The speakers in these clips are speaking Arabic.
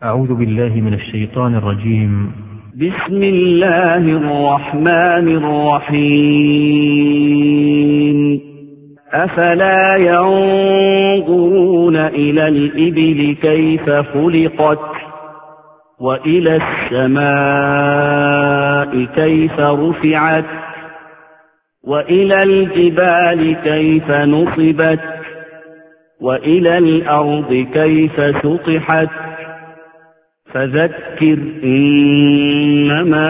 أعوذ بالله من الشيطان الرجيم. بسم الله الرحمن الرحيم. أفلا ينظرون إلى الإبل كيف خلقت وإلى السماء كيف رفعت وإلى الجبال كيف نصبت وإلى الأرض كيف سطحت فذكر إنما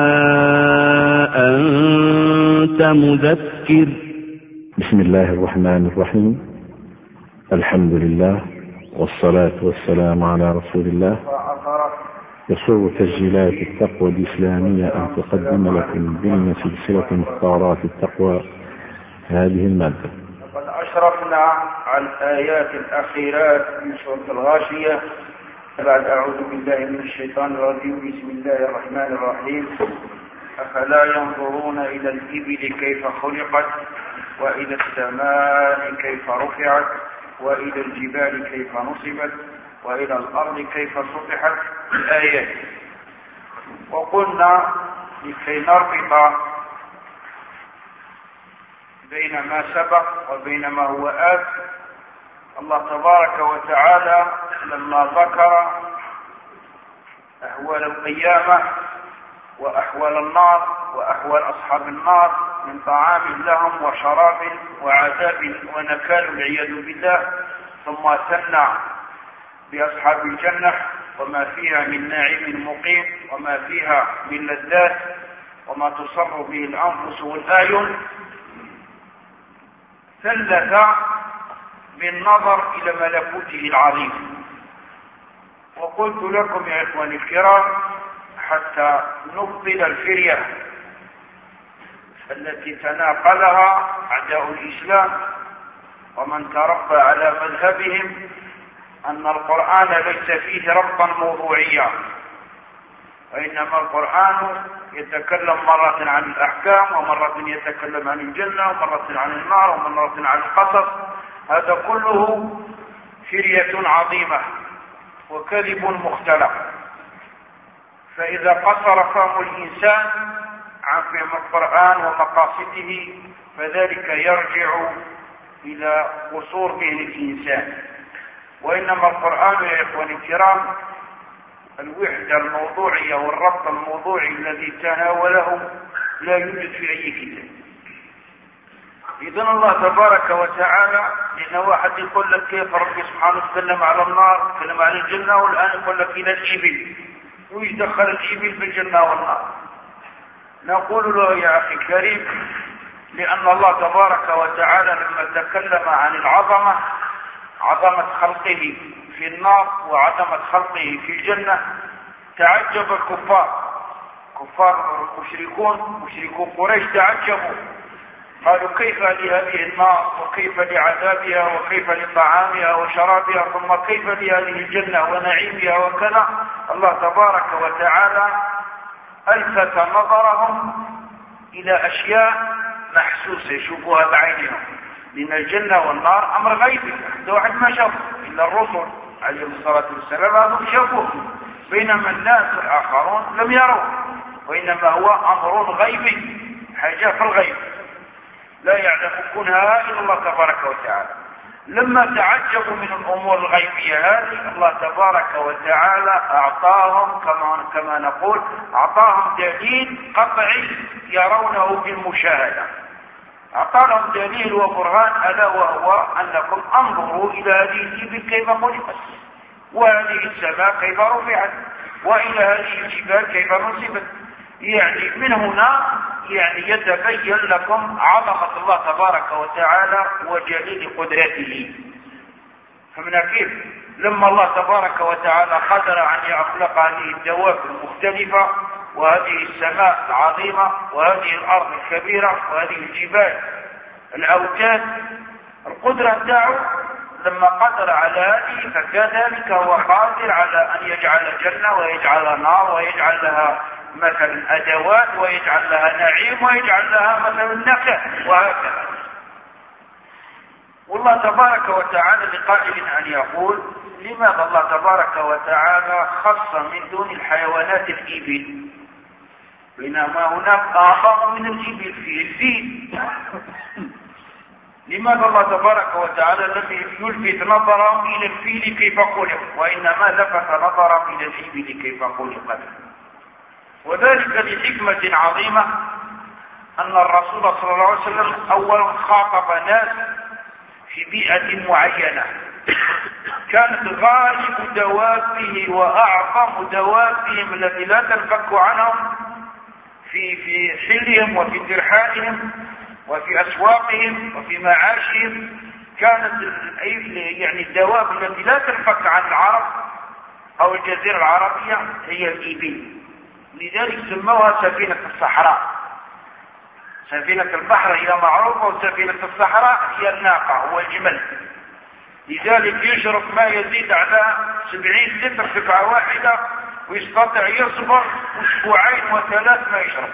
أنت مذكر. بسم الله الرحمن الرحيم. الحمد لله والصلاة والسلام على رسول الله. يسر تسجيلات التقوى الإسلامية أن تقدم لكم ضمن سلسلة مختارات التقوى هذه المادة. وقد أشرفنا على الآيات الأخيرات من سورة الغاشية. بعد أعوذ بالله من الشيطان الرجيم. بسم الله الرحمن الرحيم. أفلا ينظرون إلى الإبل كيف خلقت وإلى السماء كيف رفعت وإلى الجبال كيف نصبت وإلى الأرض كيف سطحت. الآيات. وقلنا لكي نربط بين ما سبق وبين ما هو آت، الله تبارك وتعالى لما ذكر أحوال القيامة وأحوال النار وأحوال أصحاب النار من طعام لهم وشراب وعذاب ونكال والعياذ بالله، ثم ثنى بأصحاب الجنة وما فيها من نعيم مقيم وما فيها من لذات وما تصر به الأنفس والأعين، ثلث بالنظر إلى ملكوته العظيم. وقلت لكم يا إخواني الكرام حتى نبطل الفرية التي تناقلها أعداء الإسلام ومن تربى على مذهبهم أن القرآن ليس فيه ربطا موضوعيا، وإنما القرآن يتكلم مرة عن الأحكام ومرة يتكلم عن الجنة ومرة عن النار ومرة عن القصص. هذا كله فرية عظيمة وكذب مختلق. فإذا قصر فهم الإنسان عن فهم القرآن ومقاصده فذلك يرجع إلى قصور ذهن الإنسان. وإنما القرآن يا إخواني الكرام الوحدة الموضوعية والربط الموضوعي الذي تناوله لا يوجد في أي كتاب. إذن الله تبارك وتعالى، لأن واحد يقول لك كيف ربي سبحانه تكلم على النار تكلم على الجنة، والآن يقول لك إلى الإبل، ويش دخل الإبل بالجنة والنار؟ نقول له يا أخي الكريم لأن الله تبارك وتعالى لما تكلم عن العظمة، عظمة خلقه في النار وعظمة خلقه في الجنة، تعجب الكفار، كفار مشركو قريش تعجبوا، قالوا كيف لهذه النار وكيف لعذابها وكيف لطعامها وشرابها ثم كيف لهذه الجنة ونعيمها وكذا. الله تبارك وتعالى ألفت نظرهم إلى أشياء محسوسة يشوفوها بعينهم، لأن الجنة والنار أمر غيبي، ده واحد ما شافه إلا الرسل عليهم الصلاة والسلام، هذول شافوه، بينما الناس الآخرون لم يروا، وإنما هو أمر غيبي، حاجة في الغيب لا يعلم كنها إلا الله تبارك وتعالى. لما تعجبوا من الأمور الغيبية هذه، الله تبارك وتعالى أعطاهم كما نقول أعطاهم دليل قطعي يرونه بالمشاهدة، أعطى لهم دليل وبرهان، ألا وهو أنكم انظروا إلى هذه الإبل كيف خلقت وهذه السماء كيف رفعت وإلى هذه الجبال كيف نصبت. يعني من هنا يتبين لكم عظمة الله تبارك وتعالى وجليل قدرته. فمن كيف لما الله تبارك وتعالى قدر أن يخلق هذه الدواب المختلفة وهذه السماء العظيمة وهذه الأرض الكبيرة وهذه الجبال الأوتاد، القدرة تاعه لما قدر على هذه فكذلك هو قادر على أن يجعل جنة ويجعل نار ويجعل لها مثلا أدوات ويجعل لها نعيم ويجعل لها مثلا نكهة وهكذا. والله تبارك وتعالى لقائل أن يقول لماذا الله تبارك وتعالى خص من دون الحيوانات الإبل بينما هناك أعظم من الإبل في الفيل؟ لماذا الله تبارك وتعالى لم يلفت نظرهم إلى الفيل كيف خلق وإنما لفت نظرهم إلى الإبل كيف خلقت؟ وذلك لحكمة عظيمة أن الرسول صلى الله عليه وسلم أولا خاطب ناس في بيئة معينة كانت غالب دوابه وأعظم دوابهم التي لا تنفك عنهم في حلهم وفي ترحالهم وفي أسواقهم وفي معاشهم، كانت يعني الدواب التي لا تنفك عن العرب أو الجزيرة العربية هي الإبل. لذلك سموها سفينة الصحراء. سفينة البحر هي معروفة وسفينة الصحراء هي الناقة هو الجمل. لذلك يشرب ما يزيد على 70 لتر دفعة واحدة ويستطيع يصبر أسبوعين وثلاث ما يشرب.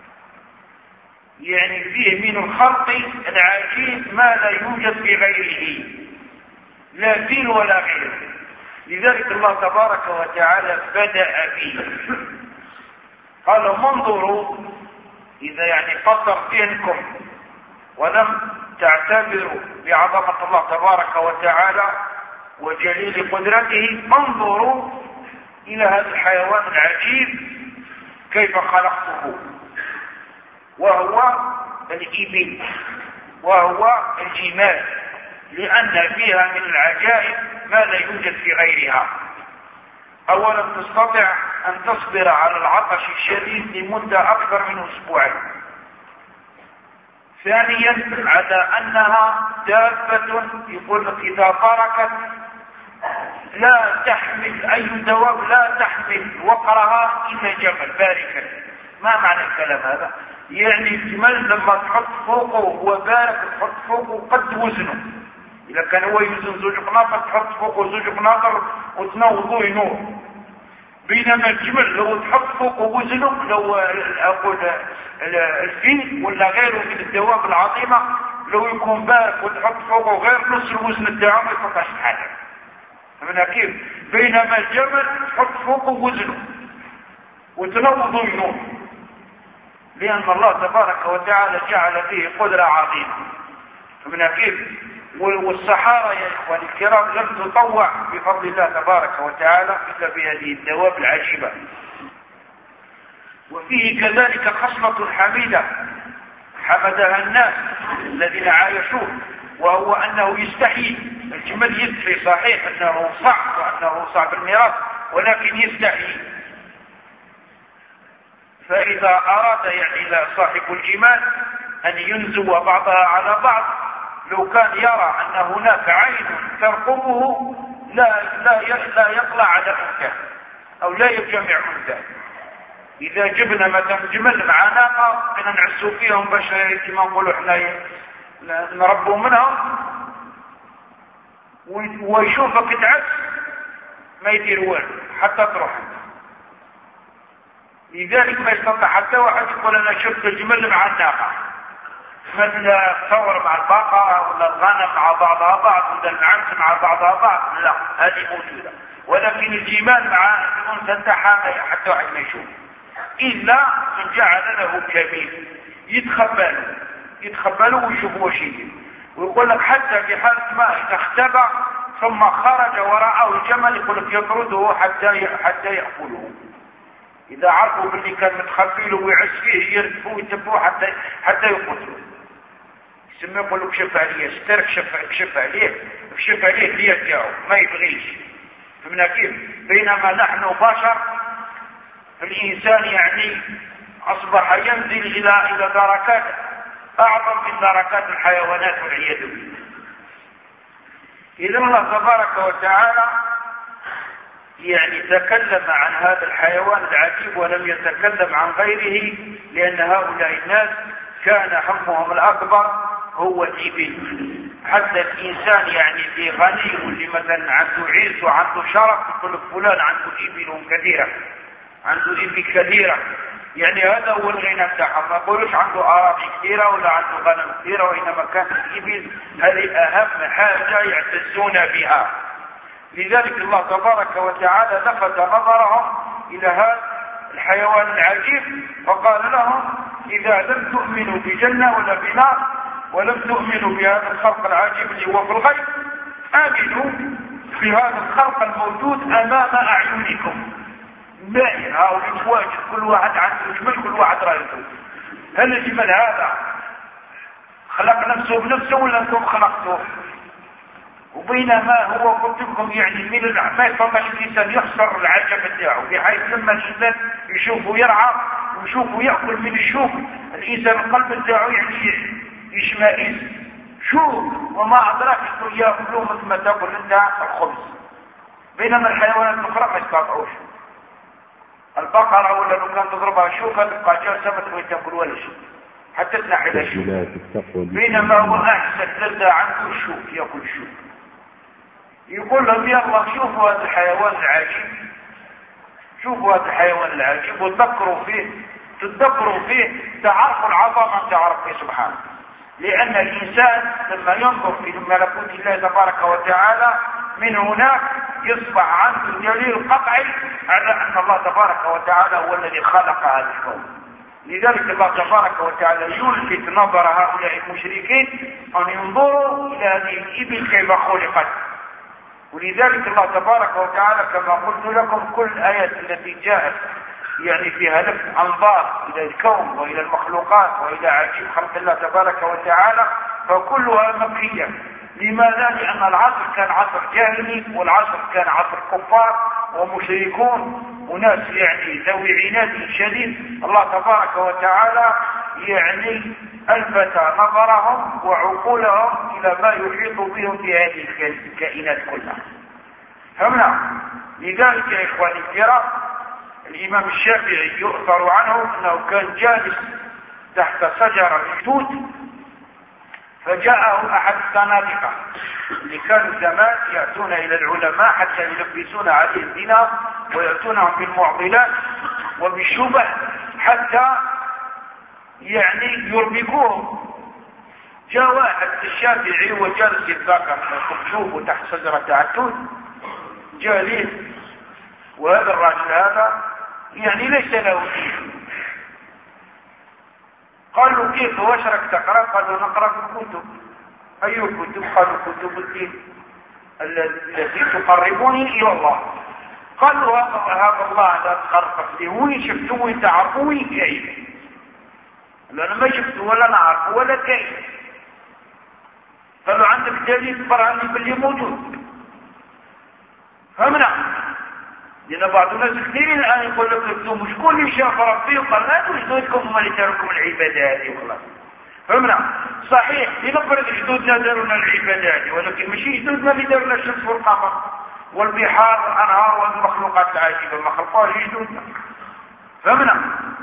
يعني فيه من الخلق العجيب ما لا يوجد في غيره لا فيل ولا غيره. لذلك الله تبارك وتعالى بدأ به قال منظروا إذا يعني قصر ذهنكم ولم تعتبروا بعظمة الله تبارك وتعالى وجليل قدرته انظروا إلى هذا الحيوان العجيب كيف خلقته، وهو الإبل وهو الجمال، لأن فيها من العجائب ما لا يوجد في غيرها. أولا تستطيع أن تصبر على العطش الشديد لمدة أكثر من أسبوعين. ثانيا على أنها دابة يقول لك إذا تركت لا تحمل أي دواب لا تحمل وقرها إلا جمل باركا. ما معنى الكلام هذا؟ يعني الجمل لما تحط فوقه هو بارك تحط فوقه قد وزنه. إذا كان هو يوزن زوج قناطر تحط فوقه زوج قناطر وتنوضه ينور. بينما الجمل لو تحط فوقه وزنه لو أقول الفيل ولا غيره من الدواب العظيمة لو يكون بارك وتحط فوقه غير نص الوزن الدعام ما يستطيعش حاجة. فمنها كيف؟ بينما الجمل تحط فوقه وزنه وتنوضه ينور، لأن الله تبارك وتعالى جعل فيه قدرة عظيمة. فمنها كيف؟ والصحارى يا إخواني الكرام لم تطوع بفضل الله تبارك وتعالى إلا بهذه الدواب العجيبة. وفيه كذلك خصلة حميدة حمدها الناس الذين عايشوه، وهو أنه يستحي. الجمل يستحي صحيح أنه صعب وأنه صعب الميراث ولكن يستحي. فإذا أراد يعني صاحب الجمال أن ينزو بعضها على بعض لو كان يرى أن هناك عين ترقبه لا يطلع على أنثى أو لا يجمع أنثى. إذا جبنا مثلا جمل مع ناقة كنا نعسوا فيهم باش كما نقولوا احنا نربوا منهم ويشوفك تعس ما يدير والو حتى تروح. لذلك ما يستطيع حتى واحد يقول أنا شفت الجمل مع الناقة، مثل الثور مع البقرة ولا الغنم مع بعضها بعض ولا العنز مع بعضها بعض، لا هذه موجودة. ولكن الجمال مع الأنثى حتى واحد ما يشوف إلا من جعل له كبير يتخبى له ويشوف واش يدير. ويقول لك حتى في حالة ما إذا اختبى ثم خرج وراءه الجمل يقول لك يطرده حتى يأكله. إذا عرفوا باللي كان متخبي له ويعس فيه يردفوه ويتبوه حتى يقتلوه. يسمى يقول له كشف عليه سترك كشف عليه ليتجاوب ما يبغيش. فمن كيف؟ بينما نحن بشر الإنسان يعني أصبح ينزل إلى دركات أعظم من دركات الحيوانات والعياذ بالله. إذا الله تبارك وتعالى يعني تكلم عن هذا الحيوان العجيب ولم يتكلم عن غيره، لأن هؤلاء الناس كان همهم الأكبر هو الإبل. حتى الإنسان يعني في غني واللي مثلا عنده عز وعنده شرف يقول فلان عنده إبل كثيرة، عنده إبل كثيرة، يعني هذا هو الغنى بتاعهم. ما يقولوش عنده أراضي كثيرة ولا عنده غنم كثيرة، وإنما كانت الإبل هذه أهم حاجة يعتزون بها. لذلك الله تبارك وتعالى لفت نظرهم إلى هذا الحيوان العجيب فقال لهم إذا لم تؤمنوا بجنة ولا بنار ولم تؤمنوا بهذا الخلق العجيب اللي هو في الغيب آمنوا بهذا الخلق الموجود أمام أعينكم باين هؤلاء متواجد كل واحد عنده جمل كل واحد رأيته. هل الجمل هذا خلق نفسه بنفسه ولا أنتم خلقتوه؟ وبينما هو قلت لكم يعني من ما يفضل الإنسان يخسر العجب بتاعه بحيث لما الإنسان يشوفه يرعى ويشوفه يأكل من الشوك الإنسان القلب بتاعه يعني يشمئز شوف وما أدراك أنه يأكلوه مثل ما تأكل أنت الخبز. بينما الحيوانات الأخرى ما يستطيعوش. البقرة ولا لو كان تضربها شوكة تبقى جالسة ما تبغي تاكل ولا شيء حتى تنحي الشوك. بينما هو أحسن لذة عنده الشوك يأكل الشوك. يقول لهم يا الله شوفوا هذا الحيوان العجيب شوفوا هذا الحيوان العجيب تتذكروا فيه تعرفوا العظمة تعرف فيه سبحانه. لأن الإنسان لما ينظر في ملكوت الله تبارك وتعالى من هناك يصبح عنده دليل قطعي على أن الله تبارك وتعالى هو الذي خلق هذا الكون. لذلك الله تبارك وتعالى يلفت نظر هؤلاء المشركين أن ينظروا إلى هذه الإبل كيف خلقت. ولذلك الله تبارك وتعالى كما قلت لكم كل الآيات التي جاءت يعني فيها لفت أنظار إلى الكون وإلى المخلوقات وإلى عجيب خلق الله تبارك وتعالى فكلها مكية. لماذا؟ لأن العصر كان عصر جاهلي والعصر كان عصر كفار ومشركون وناس يعني ذوي عناد شديد. الله تبارك وتعالى يعني ألفت نظرهم وعقولهم إلى ما يحيط بهم في هذه الكائنات كلها. فهمنا؟ لذلك يا إخواني الكرام الإمام الشافعي يؤثر عنه أنه كان جالس تحت شجرة توت فجاءه أحد الزنادقة اللي كانوا زمان يأتون إلى العلماء حتى يلبسون عليهم دينار ويأتونهم بالمعضلات وبالشبه حتى يعني يربكوهم. جاء واحد الشافعي وجالس يتذاكر شوفوا تحت شجرة التوت جالس وهذا الرجل هذا يعني ليس له دين. قالوا كيف واشرك تقرأ؟ قالوا نقرأ في الكتب. أي كتب؟ قالوا كتب الدين التي تقربوني إلى الله. قالوا هذا الله لا تخرق لي وين شفتوه وين تعرفوه كيف؟ أنا ما شفته ولا نعرفه ولا كيف. قالوا عندك دليل برهني باللي موجود. فهمنا؟ لأن بعض الناس كثيرين الآن يقول لك انتم شكون اللي شاف ربي وقال لا جدودكم هم اللي داروا العبادة هذه والله. فهمنا؟ صحيح لنفرض جدودنا دارونا العبادة هذه ولكن ماشي جدودنا اللي دارونا الشمس والقمر والبحار والأنهار والمخلوقات العجيبة ما خلقوهاش جدودنا. فهمنا؟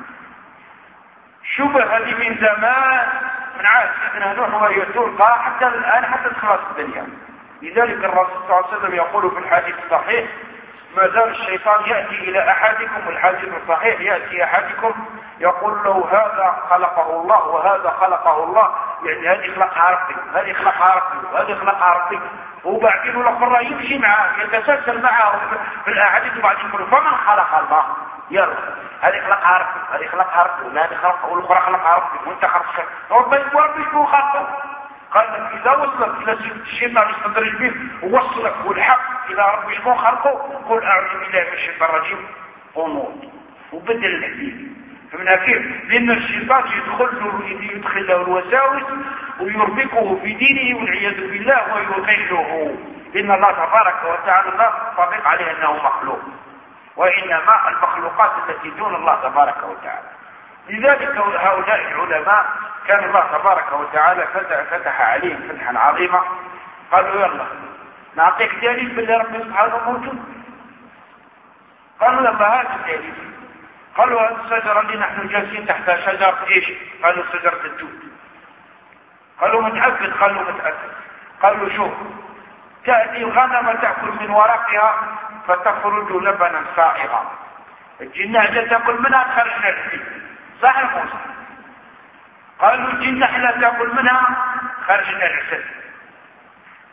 الشبهة هذه من زمان من عهد سيدنا نوح وهي تلقى حتى الآن حتى تخلص الدنيا. لذلك الرسول صلى الله عليه وسلم يقول في الحديث الصحيح ما زال الشيطان يأتي إلى أحدكم والحديث الصحيح يأتي أحدكم يقول له هذا خلقه الله وهذا خلقه الله يعني هذه خلقها ربي هذه خلقها ربي وهذه خلقها ربي وبعدين الأخرى يمشي معه يتسلسل معه في الأحاديث وبعدين يقول فمن خلق الله يلا هذه خلقها ربي هذه خلقها ربي وهذه خلقها والأخرى خلقها ربي وانت خلقها ربي شو خلقه. قال لك إذا وصلت إلى الشيء ما يستدرج به ووصلك والحق إلى ربي شكون خلقه قل أعوذ بالله من الشيطان الرجيم ونوض وبدل الحديث. فمن كيف؟ لأن الشيطان يدخل له الوساوس ويربكه في دينه والعياذ بالله ويضله. لأن الله تبارك وتعالى لا يطبق عليه أنه مخلوق وإنما المخلوقات التي دون الله تبارك وتعالى. لذلك هؤلاء العلماء كان الله تبارك وتعالى فتح عليهم فتحا عظيما. قالوا يلا نعطيك دليل بالله رب سبحانه موجود. قالوا لما هذا الدليل قالوا هذه الشجرة اللي نحن جالسين تحتها شجرة ايش؟ قالوا شجرة التوت. قالوا متأكد؟ قالوا متأكد. قالوا شوف تأتي الغنم تأكل من ورقها فتخرج لبنا سائغا الجنة تأكل منها خرجنا الحليب صح موسى. قالوا الجنة لا تأكل منها خرجنا العسل.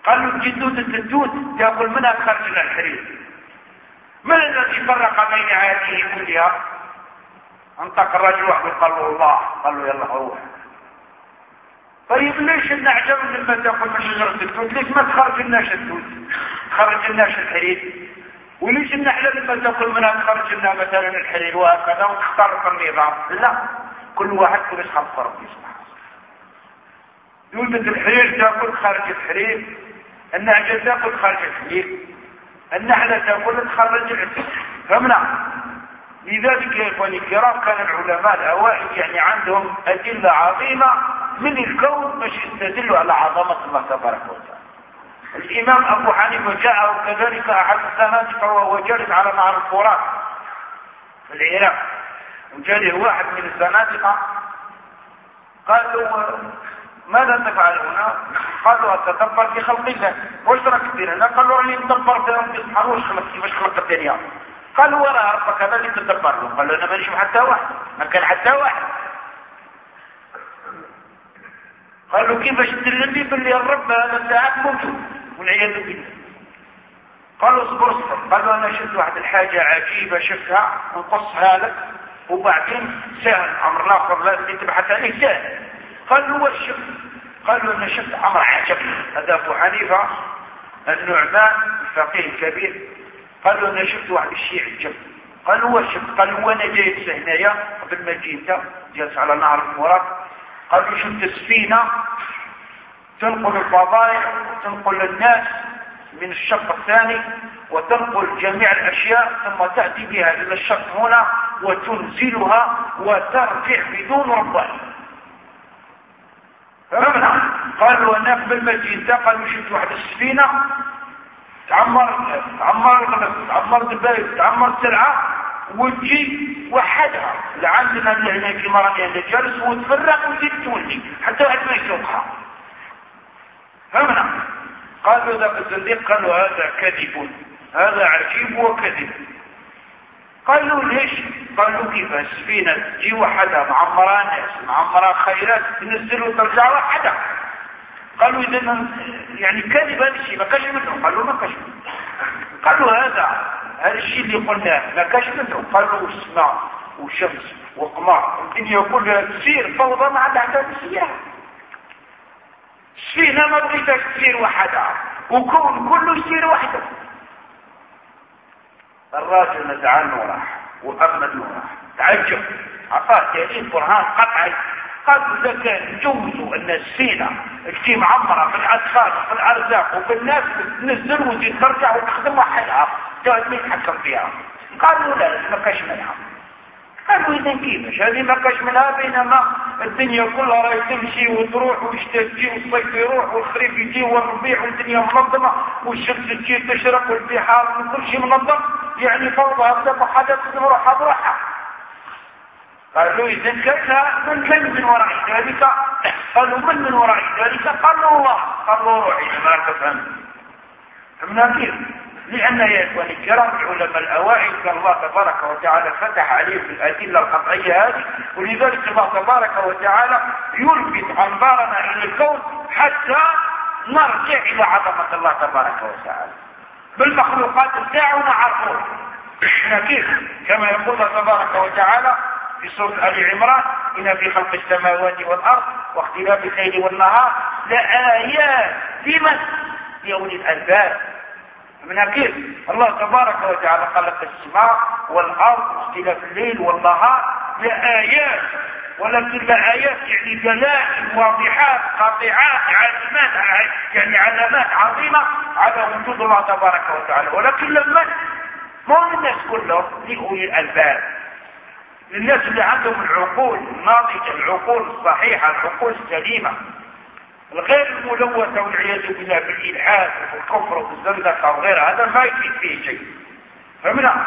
قالوا الجدود التدود تأكل منها خرج لنا الحرير. من الذي فرق بين هذه كلها؟ انطق الرجل واحد قال له الله، قال له يلا روح. طيب ليش النعجة لما تأكل من شجرة التوت ليش ما تخرج لناش التوت، تخرج لناش الحرير؟ وليش النحلة لما تأكل منها تخرج لنا مثلا الحرير وهكذا وتخترق النظام؟ لا، كل واحد كل خلق ربي سبحانه. يوجد الحرير تأكل خارج الحرير، النعجة تأكل خارج الحرير، النحلة تأكل تخرج العسل. فهمنا؟ لذلك يا إخواني الكرام كان العلماء الأوائل يعني عندهم أدلة عظيمة من الكون باش يستدلوا على عظمة الله تبارك وتعالى. الإمام أبو حنيفة جاءه كذلك أحد الزنادقة وهو جالس على نهر الفرات في العراق، وجاء واحد من الزنادقة قال له ماذا تفعل هنا؟ قال له أتدبر في خلق الله. وش راك تدير هنا؟ قال له راني ندبر في ربي سبحانه وش خلق كيفاش خلق الدنيا. قال له وراء ربك هذا اللي تدبر له. قال له أنا مانيش حتى واحد، ما كان حتى واحد. قال له كيفاش تدلني باللي الرب هذا ساعات موجود والعياذ بالله. قال له اصبر اصبر. قال له انا شفت واحد الحاجه عجيبه شفتها نقصها لك وبعدين سهل امر الاخر لازم تبحث عليه سهل. قال له وش شفت؟ قال له انا شفت امر عجب. هذا ابو حنيفه النعمان الفقيه الكبير قال له انا شفت واحد الشيء عجب. قال له وش شفت؟ قال له وانا جايت هنايا قبل ما تجي انت جالس على نهر الفرات. قال له شفت سفينه تنقل البضائع وتنقل الناس من الشق الثاني وتنقل جميع الأشياء ثم تأتي بها إلى الشق هنا وتنزلها وترجع بدون ربان. فهمنا؟ قالوا أنا قبل ما جيت قالوا شفت واحد السفينة تعمر الغنم تعمر البيت تعمر السلعة وتجي وحدها لعندنا اللي هنا في مراني اللي جالس وتفرق وتجي تولي حتى واحد ما يشوفها. فهمنا؟ قالوا ذاك الزنديق قالوا هذا كذب، هذا عجيب وكذب. قالوا ليش؟ قالوا كيف السفينة تجي وحدها معمرها ناس معمرها خيرات تنزل وترجع وحدها. قالوا إذا يعني كذب هذا الشيء ما كاش منه. قالوا ما كاش منه. قالوا هذا الشيء اللي قلناه ما كاش منه. قالوا السماء وشمس وقمر الدنيا كلها تسير فوضى ما عندها حتى تسير. السفينة ما بغيتش تسير وحدها وكون كله يسير وحده. الراجل نزعل وراح وأمد وراح تعجب عطاه دليل برهان قطعي. قالوا إذا كان جوزوا أن السفينة تجي معمرة في الأدخال وفي الأرزاق وفي الناس تنزل وتجي ترجع وتخدم وحدها جاءت مين يتحكم فيها؟ قالوا لا ما كاش منها. قالوا إذا كيفاش هذه ما كاش منها بينما الدنيا كلها راهي تمشي وتروح والشتاء تجي والصيف يروح والخريف يجي والربيع والدنيا منظمة والشمس تجي تشرق والبحار وكل شيء منظم يعني فوضى هكذا حدث روحها بروحها. قالوا إذا كان من وراء ذلك؟ قالوا من وراء ذلك؟ قالوا الله. قالوا روحي ما تفهم. فهمنا كيف؟ لأن يا إخواني الكرام العلماء الأوائل كان الله تبارك وتعالى فتح عليهم الأدلة القطعية هذه، ولذلك الله تبارك وتعالى يلفت أنظارنا إلى الكون حتى نرجع إلى عظمة الله تبارك وتعالى بالمخلوقات بتاعنا عرفوه. كيف؟ كما يقول الله تبارك وتعالى في سورة آل عمران إن في خلق السماوات والأرض واختلاف الليل والنهار لآيات لمن؟ لأولي الألباب. من كيف؟ الله تبارك وتعالى خلق السماء والأرض واختلاف الليل والنهار لآيات، ولكن لآيات يعني دلائل واضحات قاطعات علامات يعني علامات عظيمة على وجود الله تبارك وتعالى. ولكن لما مو الناس كلهم لأولي الألباب، للناس اللي عندهم العقول الناضجة العقول الصحيحة العقول السليمة الغير الملوثة والعياذ بالله بالإلحاد والكفر والزندقة وغيرها، هذا ما يفيد فيه شيء. فهمنا؟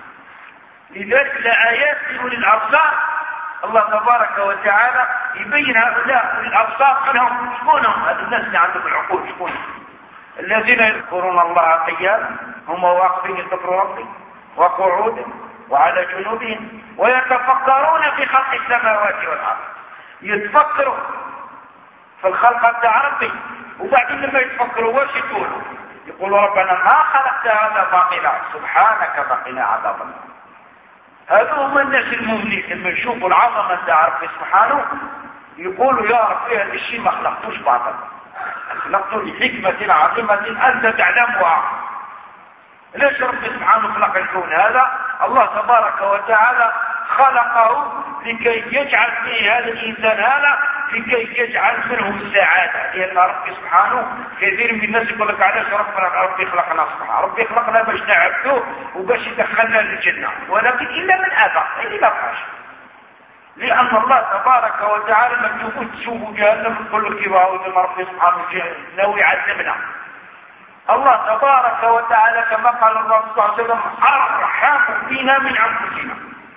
لذلك الآيات لأولي الأبصار الله تبارك وتعالى يبين هؤلاء أولي الأبصار أنهم شكونهم هذا الناس اللي عندهم العقول شكونهم الذين يذكرون الله قياما هم واقفين يذكروا ربهم وقعودا وعلى جنوبهم ويتفكرون في خلق السماوات والأرض. يتفكروا في الخلق بتاع ربي وبعدين لما يتفكروا واش يقولوا ربنا ما خلقت هذا باطلا سبحانك فقنا عذاب النار. هذا هم الناس المؤمنين لما يشوفوا العظمه تاع ربي سبحانه يقولوا يا ربي هذا الشيء ما خلقتوش باطل، خلقته لحكمه عظيمه انت تعلمها. ليش ربي سبحانه خلق الكون هذا؟ الله تبارك وتعالى خلقه لكي يجعل فيه هذا الانسان هذا لكي يجعل منه السعاده، لان ربي سبحانه كثير من الناس يقول لك علاش ربي خلقنا سبحانه؟ ربي خلقنا باش نعبدوه وباش يدخلنا للجنه، ولكن الا من ابى اللي ما بقاش. لان الله تبارك وتعالى لما تشوفوا جهنم تقول لك كيف ربي سبحانه ناوي يعذبنا. الله تبارك وتعالى كما قال الرسول صلى الله عليه وسلم ارحم بنا من انفسنا،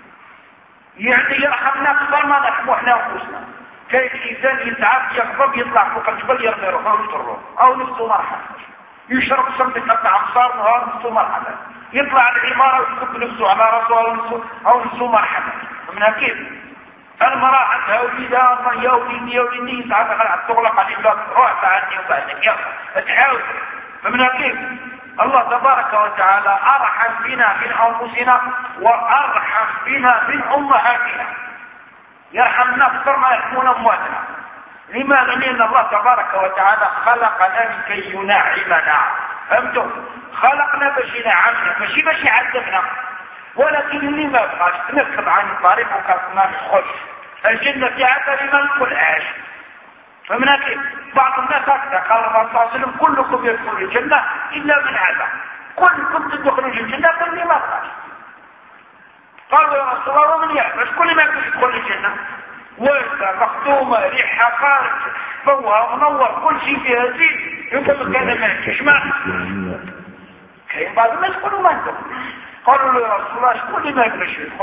يعني يرحمنا اكثر ما نرحموا احنا انفسنا. كاين الانسان يتعب يغضب يطلع فوق الجبل يرمي روحه ويضره او نفسه مرحله، يشرب سم يقطع ابصار نهار نفسه مرحله، يطلع العماره ويكب نفسه على راسه او نفسه مرحله. فهمنا كيف؟ المراه عندها وليدها يا وليدي يا وليدي ساعات تغلق على الباب روح بعدني وبعدك يلا تحاول. فمن كيف الله تبارك وتعالى ارحم بنا من انفسنا وارحم بنا من امهاتنا، يرحمنا اكثر ما يرحمون امواتنا. لماذا؟ لان الله تبارك وتعالى خلقنا لكي ينعمنا. فهمتم؟ خلقنا باش ينعمنا ماشي باش يعذبنا، ولكن اللي ما بغاش تنكب عن الطريق وكما نخش الجنه تاعها لما نقولهاش. فمن كيف؟ بعض الناس هكذا قال الرسول صلى الله عليه وسلم كلكم يدخل الجنه الا من هذا، كلكم تدخلوا الجنه فاللي ما بغاش. قالوا يا رسول الله ومن يعمل كل ما يدخل الجنه؟ وردة مخدومه ريحها خارج فوها منور كل شيء فيها زين، يقول لك هذا ما يجيش معك. كاين بعض الناس يقولوا ما يدخل. قالوا له يا رسول الله شكون ما يبغيش يدخل؟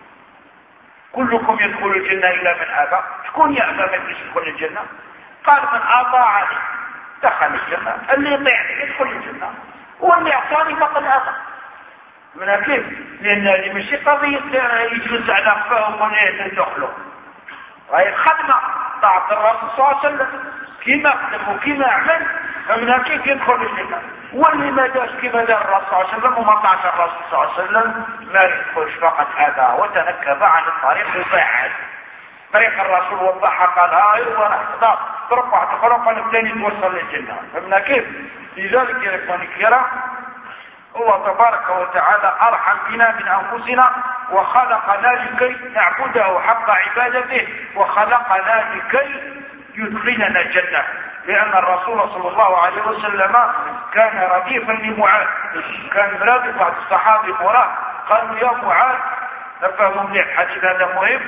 كلكم يدخل الجنه الا من ابى، شكون يأبى ما يبغيش يدخل الجنه؟ قال من اطاعني دخل الجنه، اللي يطيعني يدخل الجنه، واللي اعطاني فقد ابى. من كيف؟ لان هذه ماشي قضيه يجلس على فهم ويدخلوا، هاي خدمه طاعه الرسول صلى الله عليه وسلم كيما خدم وكيما عمل. فمن كيف يدخل الجنه؟ واللي ما جاش كما دار الرسول صلى الله عليه وسلم وما طاعش الرسول صلى الله عليه وسلم ما يدخلش فقط ابى وتنكب عن الطريق وبعد. طريق الرسول وضحها قال هاي ونحن ترفع تخرق الثاني توصل للجنه. فمن كيف؟ لذلك يا اخواني الكرام الله تبارك وتعالى ارحم بنا من انفسنا وخلقنا لكي نعبده حق عبادته وخلقنا لكي يدخلنا الجنه. لان الرسول صلى الله عليه وسلم كان رديفا لمعاذ، كان مرافق بعض الصحابه مراد قالوا يا معاذ، نفهموا مليح الحديث هذا مهم،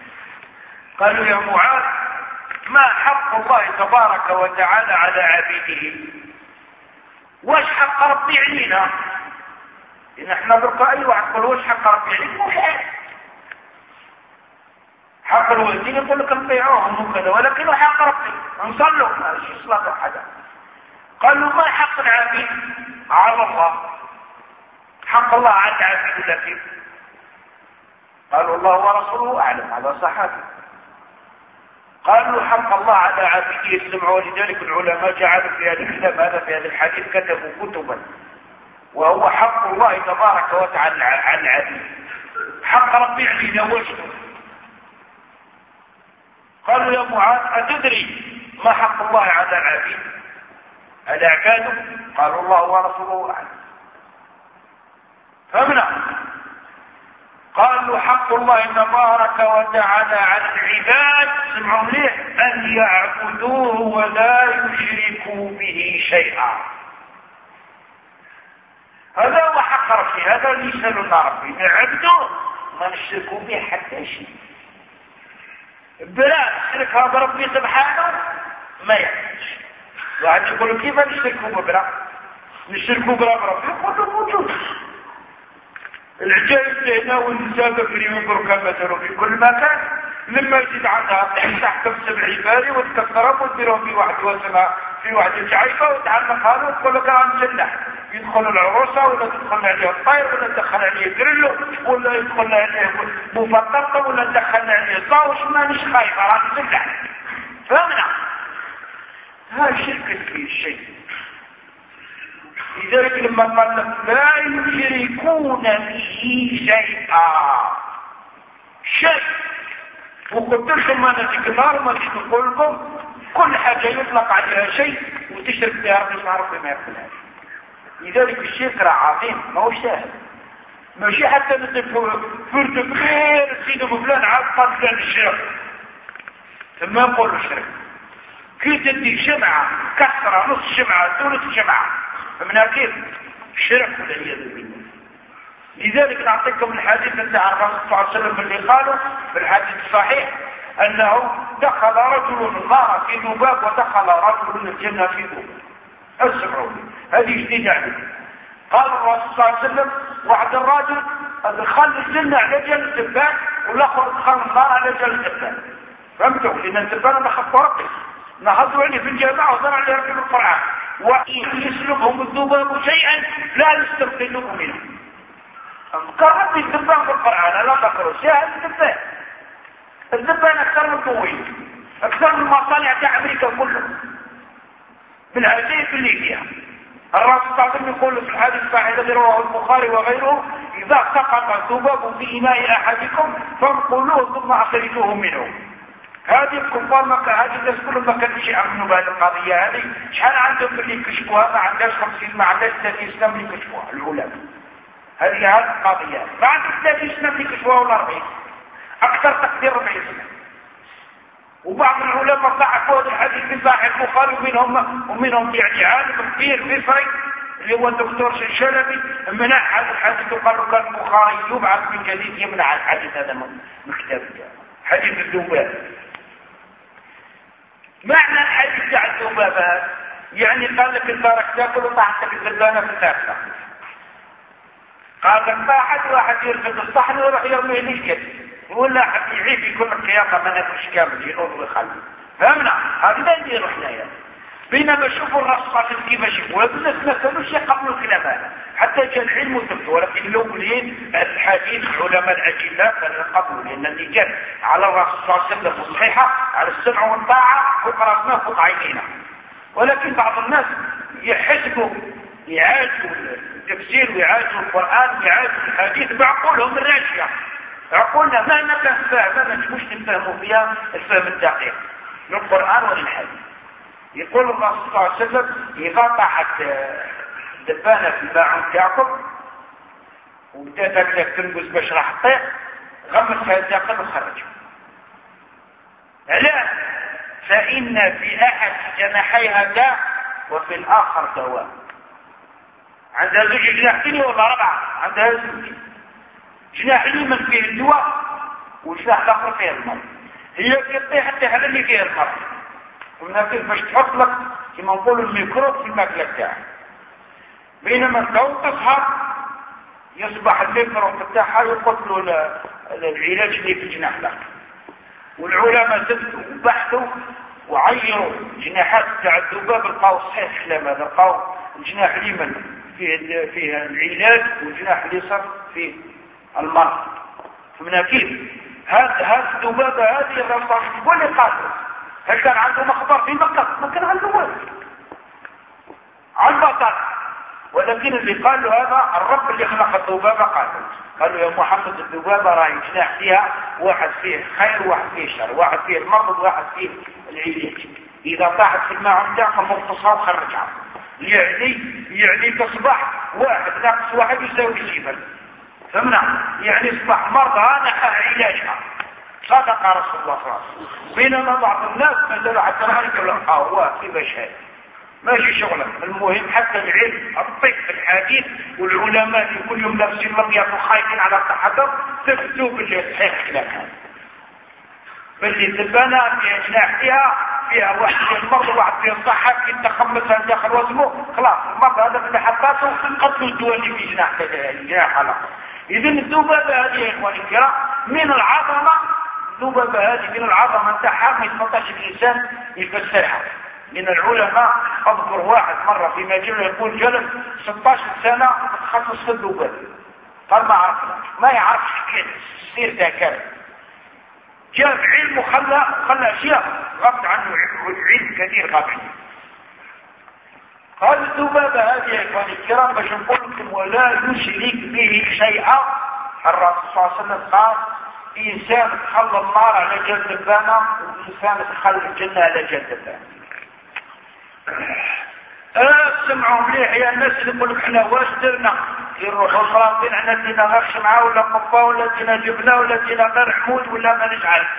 قالوا يا معاذ ما حق الله تبارك وتعالى على عبيده؟ واش حق ربي علينا؟ إن احنا برقى اي واحد يقول واش حق ربي علينا؟ مش عارف. حق الوالدين يقول لك نطيعوهم وكذا، ولكن حق ربي نصلوا ماشي صلاة حدا. قالوا ما حق العبيد على الله؟ حق الله على العبيد ولا كيف؟ قالوا الله ورسوله اعلم، هذا صحابي. قالوا حق الله على عبيده السمع، ولذلك العلماء جعلوا في هذا الكتاب هذا في هذا الحديث كتبوا كتبا، وهو حق الله تبارك وتعالى على العبيد. حق ربي علينا وجهه. قالوا يا معاذ أتدري ما حق الله على العبيد على عباده؟ قالوا الله ورسوله أعلم. فهمنا؟ قالوا حق الله تبارك وتعالى على العباد سمعوا مليح أن يعبدوه ولا يشركوا به شيئا. هذا هو حق ربي، هذا اللي يسألنا ربي نعبدوه ما نشركوا به حتى شيء. بلا نشرك بربي سبحانه ما يحتاج. واحد يقول كيف نشركوا ببلا؟ نشركوا بربي يقول موجود. العجائب هنا والنسابة في منبر كما تروا في كل مكان، لما يزيد عنها تحكم سبع عبادي وتكثرهم وتديرهم في واحد وسماء في واحد الجعيفة وتعلق هذا وتقول لك راه مسلح، يدخل العروسة ولا تدخل عليه الطير ولا تدخل عليه درلو ولا يدخل عليه مفطرة ولا تدخل عليه صاوش، مانيش خايفة راه مسلح. فهمنا؟ هذا شرك في الشيء. لذلك لما قال لك لا يشركون به شيئا شيء، وقلت لكم انا تكرار ما تقول لكم كل حاجة يطلق عليها شيء وتشرك بها مش عارف ما يقولها. لذلك الشرك عظيم ما هو سهل، ماشي حتى نتفرد كبير سيدي فلان عطل فلان الشرك ثم يقول الشرك. كي تدي شمعة كسرة نص شمعة ثلث شمعة فمنها كيف الشرك والعياذ بالله. لذلك نعطيكم الحديث بتاع الرسول صلى الله عليه وسلم اللي قالوا في الحديث الصحيح انه دخل رجل النار في ذباب ودخل رجل الجنة في ذباب. اسمعوا هذه جديدة عليكم. قال الرسول صلى الله عليه وسلم واحد الراجل دخل الجنة على جل الذباب والاخر دخل النار على جل الذباب. فهمتوا؟ لان الذباب دخل ربي نهضوا عليه في الجامعة وصار عليه في القرآن وإن يسلبهم الذباب شيئا لا يستبدلوه منه. قرأت الذبان في القرآن لا تقرأ سهل الذبان. الذبان أكثر من طويل أكثر من مصانع تاع أمريكا كله بالعجائب اللي فيها. الرسول صلى الله عليه وسلم يقول في الحديث الصحيح الذي رواه البخاري وغيره إذا سقط الذباب في إناء أحدكم فانقلوه ثم أخرجوه منه. هذه الكفار هذه الناس كلهم ما كانوا يأمنوا بهذه القضية هذه. شحال عندهم اللي يكشفوها؟ ما عندهاش 50 ما عندهاش 30 سنة اللي يكشفوها العلماء. هذه القضية ما عندك 30 سنة اللي يكشفوها ولا 40 أكثر تقدير 40 سنة. وبعض العلماء ضعفوا هذا الحديث في صحيح البخاري ومنهم يعني عالم كبير مصري اللي هو الدكتور شلبي منع هذا الحديث وقالوا كان البخاري يبعث من جديد يمنع الحديث هذا من كتاب حديث الذباب. معنى الحديث تاع الذباب يعني قال لك انت راك تاكل وطاحتك الذبانه في تاكله. قال لك واحد يرفد الصحن ويروح يرميه للكتف ولا حد يعيب يقول لك يا ما ناكلش كامل ينوض ويخلي. فهمنا؟ هذا اللي رحنا يا بينما شوفوا الرصاص كيفاش يقول الناس ما كانوش يقبلوا الكلام هذا حتى جاء العلم وثبت. ولكن الاولين الحديث علماء الاجلاء كانوا يقبلوا لان اللي جاء على الرسول صلى الله عليه وسلم الصحيحه على السمع والطاعه فوق راسنا فوق عينينا. ولكن بعض الناس يحسبوا يعالجوا التفسير ويعالجوا القران ويعالجوا الحديث بعقولهم الراشيه. عقولنا ما كان فاهمه مش نفهموا فيها الفهم الدقيق للقران وللحديث. يقول الرسول صلى الله عليه وسلم إذا طاحت دبانة في الماعون تاعكم وبدأت هكذا تنقز باش راح تطيح غمسها الداخل وخرجها. علاش؟ فإن في أحد جناحيها داء وفي الآخر دواء. عندها زوج جناحين ولا 4 عندها زوج. جناح اليمين فيه الدواء والجناح الآخر فيه المرض. هي كي تطيح اللي فيه المرض ومنها باش تحط لك كما نقولوا الميكروب في الماكله تاعك. بينما لو تسهر يصبح الميكروب تاعها يقتل العلاج اللي في الجناح الاخر. والعلماء زدوا وبحثوا وعيروا جناحات تاع الذباب لقاو صحيح الكلام هذا. لقاو الجناح اليمين فيه العلاج والجناح اليسار فيه المرض. فمنها كيف هذا الذبابه هذه الرصاص هو اللي قاتل. هل كان عنده مخبر في مكة؟ ما كان عنده وين عن بطل. ولكن اللي قال له هذا الرب اللي خلق الذبابة قال له يا محمد الذبابة راهي جناح فيها واحد فيه خير وواحد فيه شر واحد فيه المرض وواحد فيه العلاج. إذا طاحت في الماء عندك مغتصها وخرجها يعني تصبح واحد ناقص واحد يساوي صفر. فهمنا؟ يعني يصبح مرضها نحى علاجها. صدق رسول الله صلى الله عليه وسلم. بينما بعض الناس مثلا حتى ذلك يقول لك هو كيفاش هذا ماشي شغلك. المهم حتى العلم الطب الحديث والعلماء اللي كل يوم لابسين الابيض وخايفين على التحضر تفتوا باللي صحيح الكلام هذا. باللي الذبانه فيها جناح فيها واحد فيه المرض وواحد فيه الصحه كي تخمسها داخل وزنه خلاص المرض هذا اللي حطاته قتلوا الدواء اللي في جناح على. اذا الذبابه هذه يا اخواني الكرام من العظمه. الذبابة هذه من العظمة نتاعها ما يستطيعش الإنسان يفسرها. من العلماء أذكر واحد مرة في مجلة يقول جلس 16 سنة تخصص في الذبابة. قال ما عرفنا ما يعرفش كيف السير ده كان. جاب علم وخلى أشياء غبت عنه علم كثير غاب عنه. قال الذبابة هذه يا إخواني الكرام باش نقول لكم ولا يشرك به شيئا. الرسول صلى الله عليه وسلم قال إنسان تخلى النار على جلد الدبانة وإنسان تخلى الجنة على جلد الدبانة. سمعوا مليح يا الناس اللي يقول لك احنا واش درنا يروحوا صراطين احنا دينا غير شمعة ولا قبة ولا دينا جبنة ولا دينا غير عمود ولا ما نجعل.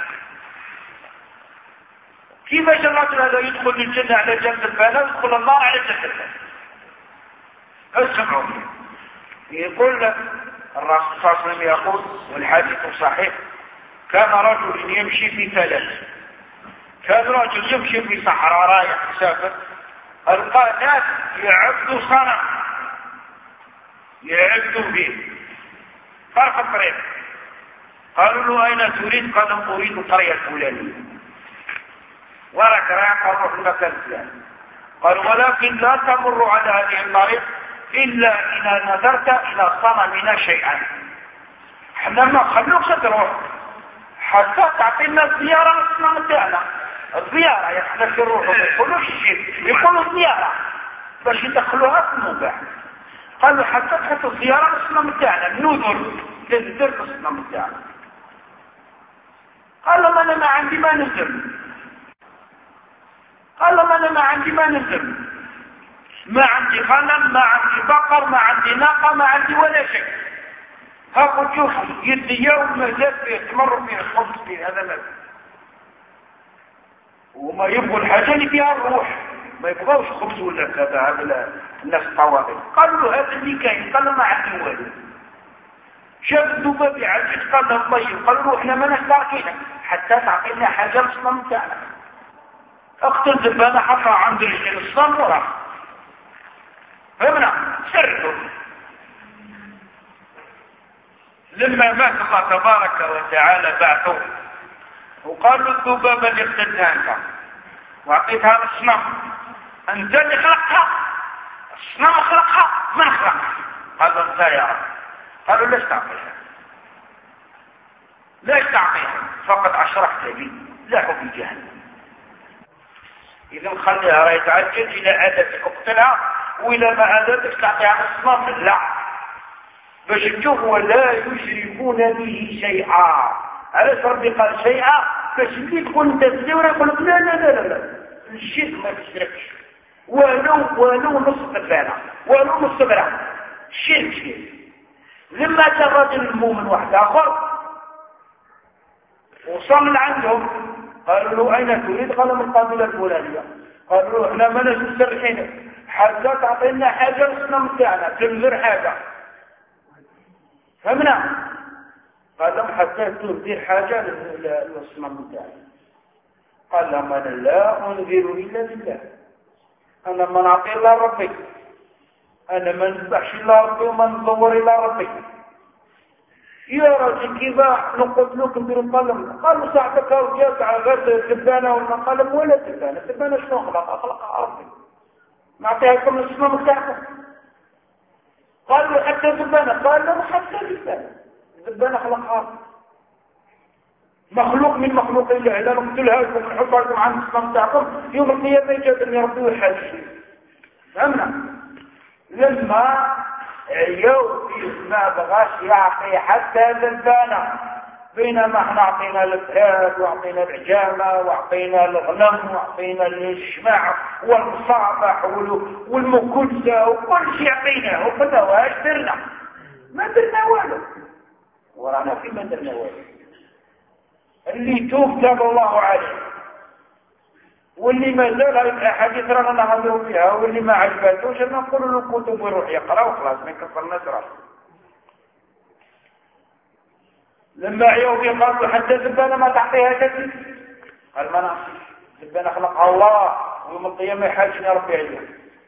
كيفاش الرجل هذا يدخل الجنة على جلد الدبانة ويدخل النار على جلد الدبانة؟ اسمعوا يقول لك الرسول صلى الله عليه وسلم يقول والحديث صحيح كان رجل يمشي في ثلاث. كان رجل يمشي في صحراء رايح مسافر ألقى ناس يعبدوا صنم يعبدوا فيه طرف الطريق. قالوا له أين تريد؟ قال أريد القرية الفلانية. وراك رايح نروح المكان الفلاني. قال ولكن لا تمر على هذه الطريق إلا إذا نظرت إلى صنمنا شيئا. احنا ما خلوكش تروح حتى تعطينا الزيارة الصنم بتاعنا. الزيارة يحنا في الروح ما يقولوش شيء يقولوا الزيارة باش يدخلوها في المباح. قالوا حتى تحط الزيارة الصنم بتاعنا النذر تنذر الصنم بتاعنا. قالوا ما أنا ما عندي ما نذر. قالوا ما أنا ما عندي ما نذر. ما عندي غنم ما عندي بقر ما عندي ناقة ما عندي ولا شيء. هاخد شوف يدي يوم مازال فيه تمر فيه الخبز فيه هذا ما وما يبغوا الحاجة اللي فيها الروح ما يبغوش خبز ولا كذا. هذا الناس الطواغي قالوا له هذا اللي كاين. قال له ما عندي والو. شاف الذباب يعجز قال له طيب. قالوا له احنا ما نستعطينك حتى تعطينا حاجة الصنم بتاعنا. اقتل الذبانة حطها عند رجل الصنم وراح فهمنا سرته. لما مات الله تبارك وتعالى بعثه وقال له الذبابة اللي اختلتها انت واعطيتها للصنم انت اللي خلقتها الصنم خلقها ما خلقها. قال له انت يا رب. قالوا ليش تعطيها؟ ليش تعطيها؟ فقد اشركت بي لا في جهنم. اذا خليها راه يتعجل الى عادتك اقتلها وإلى ما عادتك تعطيها الصنم لا باش تشوف ولا يشركون به شيئا. علاش ربي قال شيئا؟ باش اللي تكون انت تزوري يقول لك لا لا لا لا الشرك ما تشركش ولو نص الفانة ولو نص برا الشرك. لما جاء الرجل المؤمن واحد اخر وصل عندهم قالوا له اين تريد؟ قال من القبيله الفلانيه. قالوا له احنا ما نستريحين حتى تعطينا حاجه الصنم بتاعنا تنذر حاجه. فهمنا؟ قال لهم حتى تنذر حاجه للصنم بتاعنا. قال لهم انا لا انذر الا بالله. انا ما نعطي الا ربي. انا ما نذبحش الا ربي وما ندور الا ربي. يا راجل كيف نقتلوك نديروا قلم؟ قالوا ساعتك رجعت على غير تبانه ولا قلم ولا تبانه. تبانه شنو خلقها ربي نعطيها لكم الصنم بتاعكم. قالوا حتى تبانه. قال لهم حتى تبانه. تبانه خلقها مخلوق من مخلوق الله. لا نقتلها لكم ونحطها لكم عن الصنم بتاعكم يوم القيامه يجازني ربي ويحاسبني. فهمنا؟ لما عيو ما بغاش يعطي حتى ذنبانا بينما احنا اعطينا الابهاد واعطينا العجامه واعطينا الغنم واعطينا الشماع والمصابح والمكلسه وكل شيء اعطيناه وقلنا واش درنا؟ ما درنا والو ورانا في ما درنا والو. اللي توب تاب الله عليه واللي ما زال حديث رانا نهضروا فيها واللي ما عجباتوش انا نقول له كتب ويروح يقرا وخلاص ما يكفرناش راسه. لما عيوا في قالوا حتى الزبانه ما تعطيها شيء. قال ما نعطيش الزبانه خلقها الله ويوم القيامه يحاسبني ربي عليها.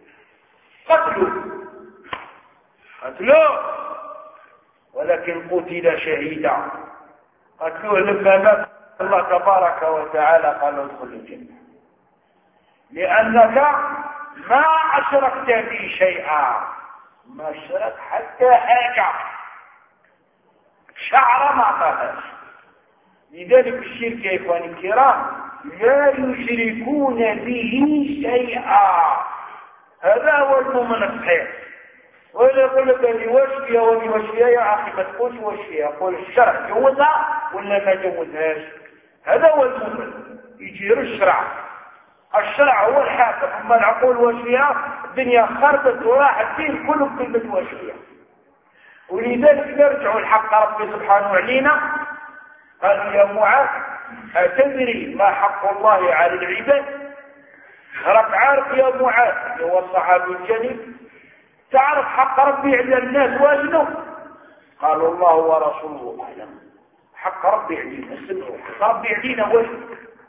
قتلوه ولكن قتل شهيدا. قتلوه لما مات الله تبارك وتعالى قال له ادخل الجنه لأنك ما أشركت بي شيئا. ما أشرك حتى حاجة شعر ما قالش. لذلك الشرك يا إخواني الكرام لا يشركون به شيئا. هذا هو المؤمن الصحيح. وإذا يقول لك اللي وشفيها واللي وشفيها يا أخي ما تقولش وشفيها، قول الشرع جوزها ولا ما جوزهاش. هذا هو المؤمن يجير الشرع. الشرع هو الحاكم. أما العقول وشفيها الدنيا خربت وراح الدين كله بكلمة وشفيها. ولذلك نرجع الحق ربي سبحانه علينا قال يا معاذ أتدري ما حق الله على العباد؟ راك عارف يا معاذ هو الصحابي الجليل تعرف حق ربي على الناس واجنه؟ قالوا الله ورسوله أعلم. حق ربي علينا سمعوا حق ربي علينا واجنه.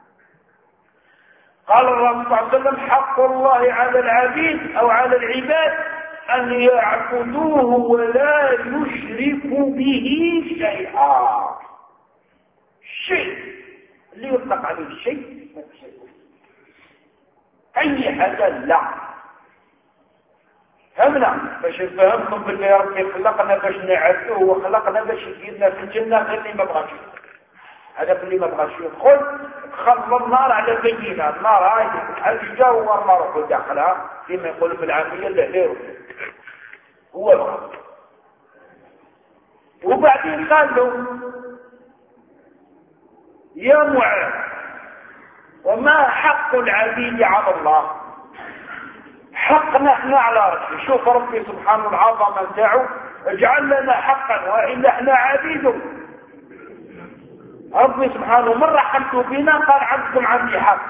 قال الرسول صلى الله عليه وسلم حق الله على العبيد أو على العباد أن يعبدوه ولا يشركوا به شيئا. الشيء اللي يطلق عليه الشيء أي حاجة لا. فهمنا باش نفهمكم باللي ربي خلقنا باش نعبدوه وخلقنا باش يديرنا في الجنة غير اللي ما بغاش. هذا اللي ما بغاش يدخل خلص النار على بيننا. النار هاي الجو والنار في داخلها كما يقول في العامية اللي هو الغرب. وبعدين قال له يا معاذ وما حق العبيد على الله؟ حقنا احنا على ربي. شوف ربي سبحانه العظمة نتاعو اجعل لنا حقا وإلا احنا عبيده. ربي سبحانه من رحمته بنا قال عندكم عندي حق.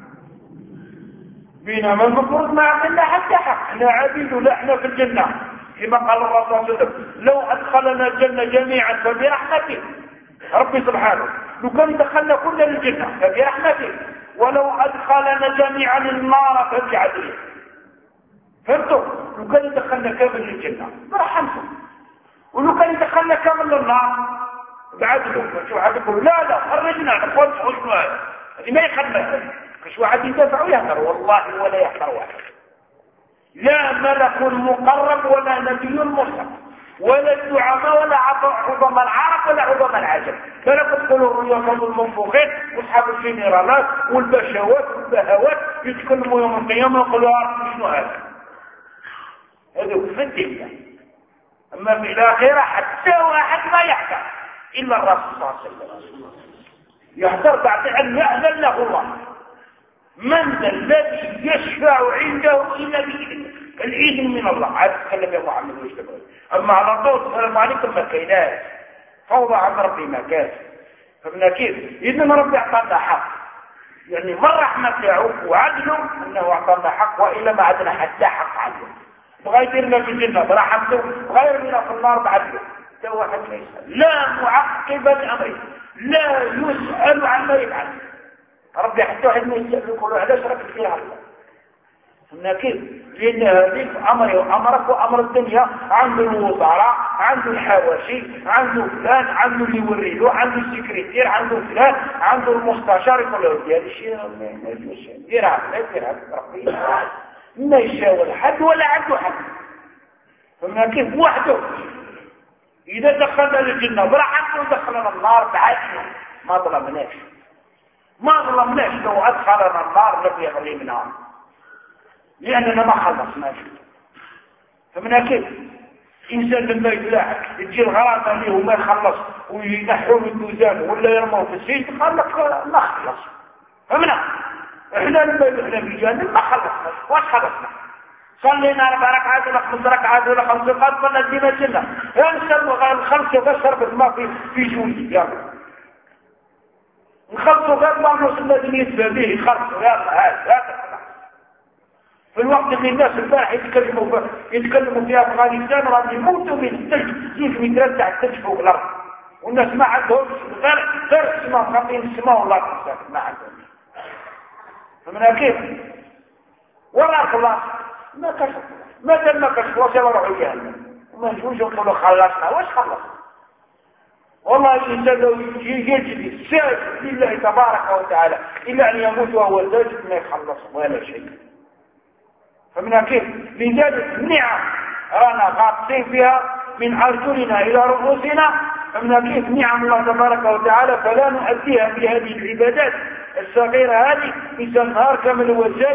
بنا ما المفروض ما عندنا حتى حق. احنا عبيده لا احنا في الجنة كما قال الرسول صلى الله عليه وسلم لو أدخلنا الجنة جميعا فبرحمته. ربي سبحانه لو كان دخلنا كلنا الجنة فبرحمته ولو أدخلنا جميعا النار فبعدله. فهمتوا؟ لو كان دخلنا كامل الجنة برحمته ولو كان دخلنا كامل النار بعدله. شو واحد يقول لا خرجنا نقول شنو هذا اللي ما يخدم كش واحد يدافع ويهدر والله ولا يحضر واحد. لا ملك مقرب ولا نبي مرسل ولا الدعماء ولا عظم العرب ولا عظم العجم. فلا تدخلوا الرياض المنفوخين واصحاب الجنرالات والبشوات والبهوات يتكلموا يوم القيامة ويقولوا عرفوا شنو هذا. هذا في الدنيا. أما في الآخرة حتى واحد ما يحضر إلا الرسول صلى الله عليه وسلم يحضر بعد أن يأذن له الله. من ذا الذي يشفع عنده إلا بإذنه؟ الإذن من الله. عاد تكلم يا محمد وش تقول. أما على طول السلام عليكم ما كيناش فوضى عن ربي ما كاش. فمن كيف إذن ربي أعطانا حق يعني من رحمة تاعو وعدله أنه أعطانا حق وإلا ما عندنا حتى حق عدله. بغى يديرنا في الجنة برحمته غير لنا في النار بعدله. ده واحد ليس لا معقب لأمره لا يسأل عما يفعل. ربي حتى واحد ما يسأل يقولوا علاش راك كثير الله. فمن كيف لأن هذه أمرك وأمر الدنيا عنده الوزراء عنده الحواشي عنده فلان عنده اللي يوريله عنده السكرتير عنده فلان عنده المستشار يقول له هذا الشيء ما يجوز ديرها ربي ما يشاور حد ولا عنده حد. فمن كيف وحده إذا دخلنا الجنة برحمته دخلنا النار بعدنا ما ظلمناش لو أدخلنا النار لم يغلي منها لأننا ما خلصناش. فمن كيف إنسان لما يتلاحق يجي الغراضة اللي هو ما يخلص وينحوا من دوزان ولا يرموا في السجن قال لك ما خلص. فمنا إحنا لما يدخلنا في جهنم ما خلصناش. واش خلصنا؟ صلينا 4 ركعات ولا 5 ركعات ولا 5 ركعات ولا دينا الجنة نسلوا الخمسة بس شربت ما في جوزي يلا نخلصوا غير ما نوصل لازم يتبع به يخلصوا يلا هذا في الوقت اللي الناس البارح يتكلموا في أفغانستان راهم يموتوا من الثلج 2 متر تاع الثلج فوق الأرض والناس ما عندهمش غير السماء خاطين السماء والله ما عندهم. فمن كيف ولا خلاص ما كشف ما دام ما كشف وصل روحوا جهنم وما نجوش نقولوا خلصنا. واش خلص؟ والله الإنسان لو يجري ساجد لله تبارك وتعالى إلا أن يموت وهو ساجد ما يخلص ولا شيء. فمن كيف لذلك نعم رانا غاطين فيها من أرجلنا إلى رؤوسنا. فمن كيف نعم الله تبارك وتعالى فلا نؤديها بهذه العبادات الصغيرة هذه إذا نهار كامل وزايد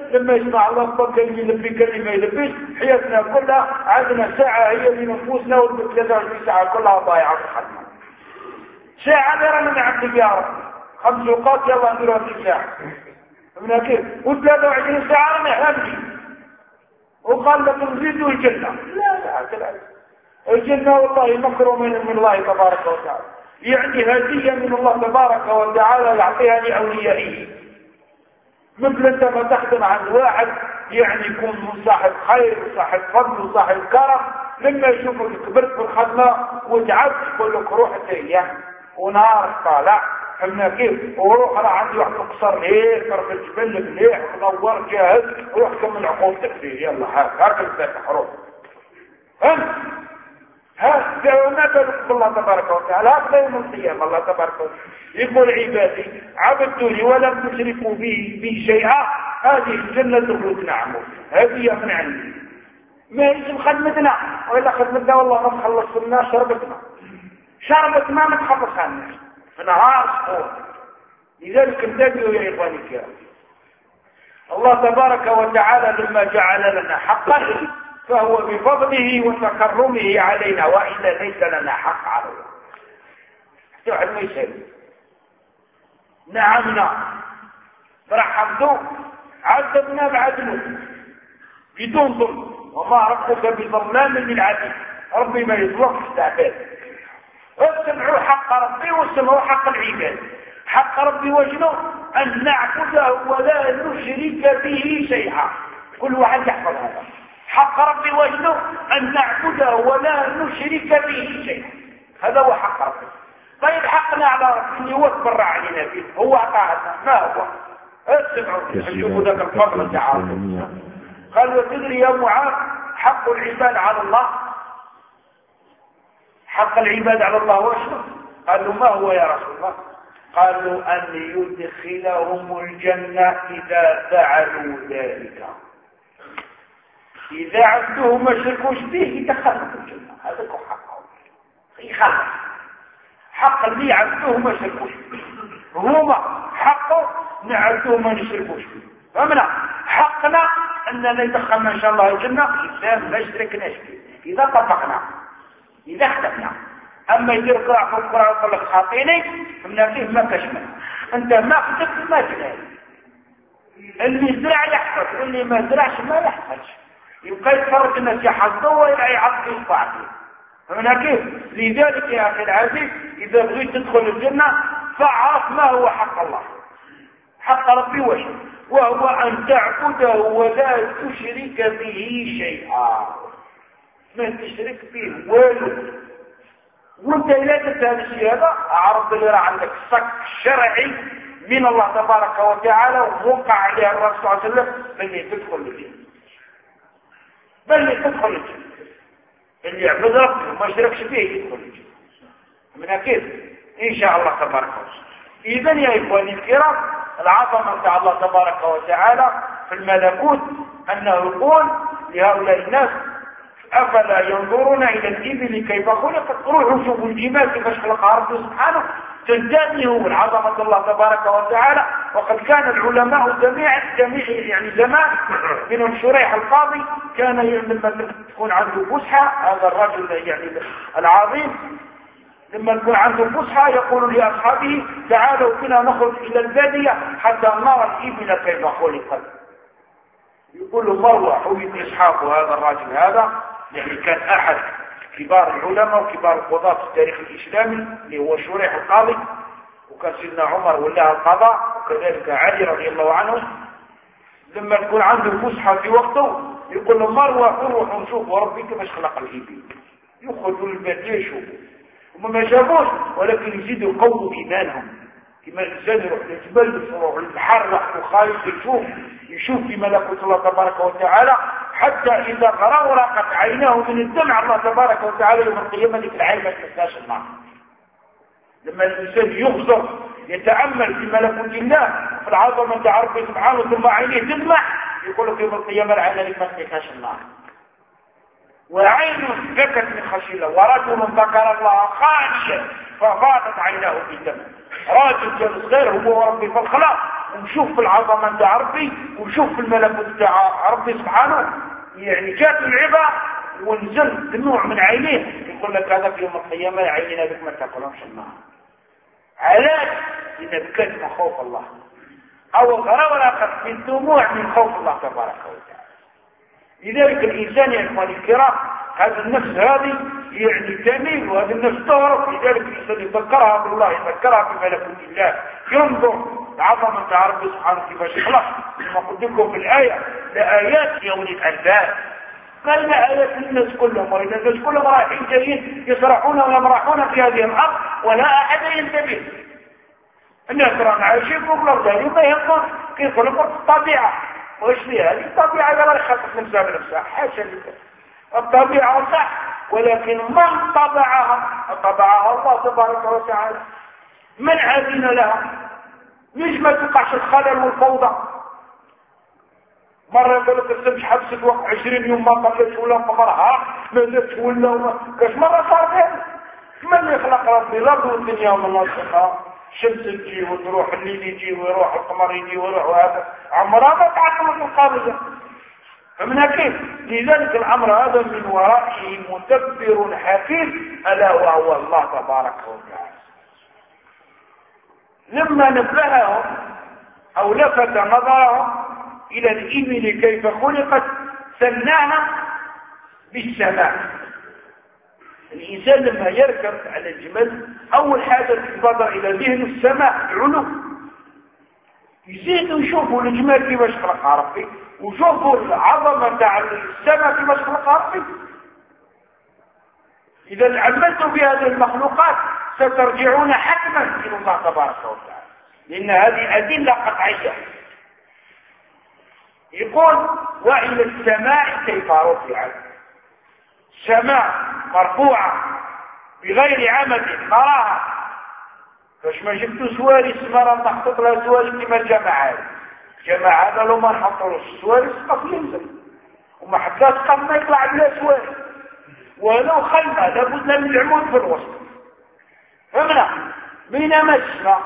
لما يسمع الله أكبر كلمة يلبي كلمة يلبيش، حياتنا كلها عندنا ساعة هي لنفوسنا وال23 ساعة كلها ضايعة في الخدمة. ساعة غير من عبد يا رب 5 أوقات يلا نديرها في ساعة من كيف، و23 ساعة أنا همشي وقال لك نزيدوا الجنة. لا الجنة والله مكرم من الله تبارك وتعالى، يعني هدية من الله تبارك وتعالى يعطيها لأوليائه. مثل انت ما تخدم عند واحد يعني يكون صاحب خير وصاحب فضل وصاحب كرم، لما يشوفك كبرت في الخدمة وتعبت يقول لك روح تريح ونهار طالع فهمنا كيف، وروح انا عندي واحد قصر هيك طرف الجبل مليح ونور جاهز وروح كمل عقوبتك فيه يلا هاك الفتح روح. فهمت؟ هذا نبلغ الله تبارك وتعالى. هذا يوم القيامة الله تبارك وتعالى يقول عبادي عبدوني ولم تشركوا بي شيئا هذه الجنة الخلود نعمه هذه من عندي. ما يجب خدمتنا وإلا خدمتنا والله ما تخلص لنا شربت ما نتخلص عنها في نهار سقوط. لذلك انتبهوا يا إخواني الكرام، الله تبارك وتعالى لما جعل لنا حقا فهو بفضله وتكرمه علينا، وإلا ليس لنا حق على الله. واحد ما يسأل نعمنا برحمته عذبنا بعدله بدون ظلم، وما ربك بظلام للعبيد. ربي ما يظلمش العباد. اسمعوا حق ربي واسمعوا حق العباد. حق ربي وجنه أن نعبده ولا نشرك به شيئا. كل واحد يحفظ هذا. حق ربي وجنه أن نعبده ولا نشرك به شيئا. هذا هو حق ربي. طيب حقنا على ربي هو تبرع علينا فيه، هو أعطانا ما هو؟ اسمعوا شوفوا ذاك الفضل تعالى. قال وتدري يا معاذ حق العباد على الله؟ حق العباد على الله وشنو؟ قالوا ما هو يا رسول الله؟ قالوا أن يدخلهم الجنة إذا فعلوا ذلك. إذا عبدوه ما شركوش به يدخلهم الجنة. هذا هو حقه يخلص. حق اللي عبدوه ما شركوش به هما حقه نعبدوه ما نشركوش به. فهمنا؟ حقنا أننا ندخلنا إن شاء الله الجنة إذا ما شركناش به، إذا طبقنا إذا اختفنا. أما يدير قراء في القرآن يقول لك خاطيني فمنا فيه ما كشمل. أنت ما كتبت ما تلاقي. اللي زرع يحفظ واللي ما زرعش ما يحفظش. يبقى يتفرج الناس يحفظوا ويبقى يعطي يصبعته. فمنا كيف؟ لذلك يا أخي العزيز إذا بغيت تدخل الجنة فاعرف ما هو حق الله. حق ربي وهو أن تعبده ولا تشرك به شيئا. ما تشرك به والو. وانت لا تنسى هذا الشيء هذا اعرف اللي راه عندك صك شرعي من الله تبارك وتعالى ووقع عليه الرسول صلى الله عليه وسلم بل تدخل الجنة. اللي يعبد ربه وما يشركش به يدخل الجنة. من كيف؟ ان شاء الله تبارك وتعالى. اذا يا اخواني الكرام العظمه بتاع الله تبارك وتعالى في الملكوت انه يقول لهؤلاء الناس أفلا ينظرون إلى الإبل كيف خلقت. روحوا شوفوا الجمال كيف خلقها ربي سبحانه تنتبهوا من عظمة الله تبارك وتعالى. وقد كان العلماء جميع يعني زمان منهم شريح القاضي كان لما تكون عنده فسحة، هذا الرجل يعني العظيم لما تكون عنده فسحة يقول لأصحابه تعالوا بنا نخرج إلى البادية حتى نرى الإبل كيف خلقت. يقول مروة حويت أصحابه هذا الرجل هذا يعني كان أحد كبار العلماء وكبار القضاة في التاريخ الإسلامي اللي هو شريح القاضي، وكان سيدنا عمر ولاها القضاء وكذلك علي رضي الله عنه. لما تكون عنده فسحة في وقته يقول له مروة روحوا نشوفوا ربي كيفاش خلق الإبل. يخرجوا للبادية يشوفوا هم ما شافوش ولكن يزيدوا يقووا إيمانهم. كما الإنسان يروح للجبل يروح للبحر وحده خايف يشوف في ملكوت الله تبارك وتعالى حتى إذا غرقت عيناه من الدمع الله تبارك وتعالى يوم القيامة ذيك العين ما تنساش النار. لما الإنسان يغزر يتأمل في ملكوت الله في العظمة تاع ربي سبحانه ثم عينيه تدمع يقول لك يوم القيامة العين ما تنساش النار. وعين بكت من خشية الله ورجل ذكر الله خاليا ففاضت عيناه بالدمع. راجل كان صغير هو وربي في الخلاق ونشوف في العظمة تاع ربي وشوف في الملكوت تاع ربي سبحانه، يعني جات العظة ونزل دموع من عينيه، يقول لك هذا في يوم القيامة عيننا بك ما تاكلهمش النار. علاش؟ لأن بكت من خوف الله، أو غير الآخر في الدموع من خوف الله تبارك وتعالى. لذلك الإنسان يا إخواني الكرام هذا النفس هذه يعني تميل، وهذا النفس تعرف، لذلك الإنسان يذكرها بالله، يذكرها بملكوت الله، ينظر عظمة ربي سبحانه كيفاش يخلق. كما قلت لكم في الآية لآيات لأولي الألباب، قال آيات للناس كلهم، وإن الناس كلهم رايحين جايين يسرحون ويمرحون في هذه الأرض ولا أحد ينتبه. الناس راهم عايشين فوق الأرض ما ينظر كيف خلقت الطبيعة، وايش فيها هذه الطبيعة لا خلقت نفسها بنفسها، حاشا لله. الطبيعة صح، ولكن من طبعها؟ الله تبارك وتعالى. من عادنا لها؟ ليش ما تقعش الخلل والفوضى؟ مرة قالت السمش حبست وقت 20 يوم ما طلعت ولا قمرها مازالت ولا كاش مرة صار فيها. من اللي خلق ربي الأرض والدنيا ومن الله خلقها؟ الشمس تجي وتروح، الليل يجي ويروح، القمر يجي ويروح، وهذا عمرها ما تعلمت القابضة. فمن كيف؟ لذلك الأمر هذا من ورائه مدبر حكيم ألا وهو الله تبارك وتعالى. لما نبههم أو لفت نظرهم إلى الإبل كيف خلقت سناها بالسماء. الإنسان لما يركب على الجمل أول حاجة تتبادر إلى ذهن السماء، العلو. يزيدوا يشوفوا الجمال كيفاش خلقها ربي، وشوفوا العظمة تاع السماء كيفاش خلقها ربي. إذا عملتوا بهذه المخلوقات سترجعون حتما إلى الله تبارك وتعالى، لأن هذه أدلة قطعية. يقول وإلى السماء كيف رفعت. السماء مرفوعة بغير عمد نراها، فاش ما جبتوا سواري السماء نحطط لها سواري كما الجماعات. الجماعة هذا لو ما نحطوا السواري سقف ينزل، وما حتى سقف ما يطلع بلا سواري، ولو خيمة لابد من العمود في الوسط. فهمنا؟ بينما السماء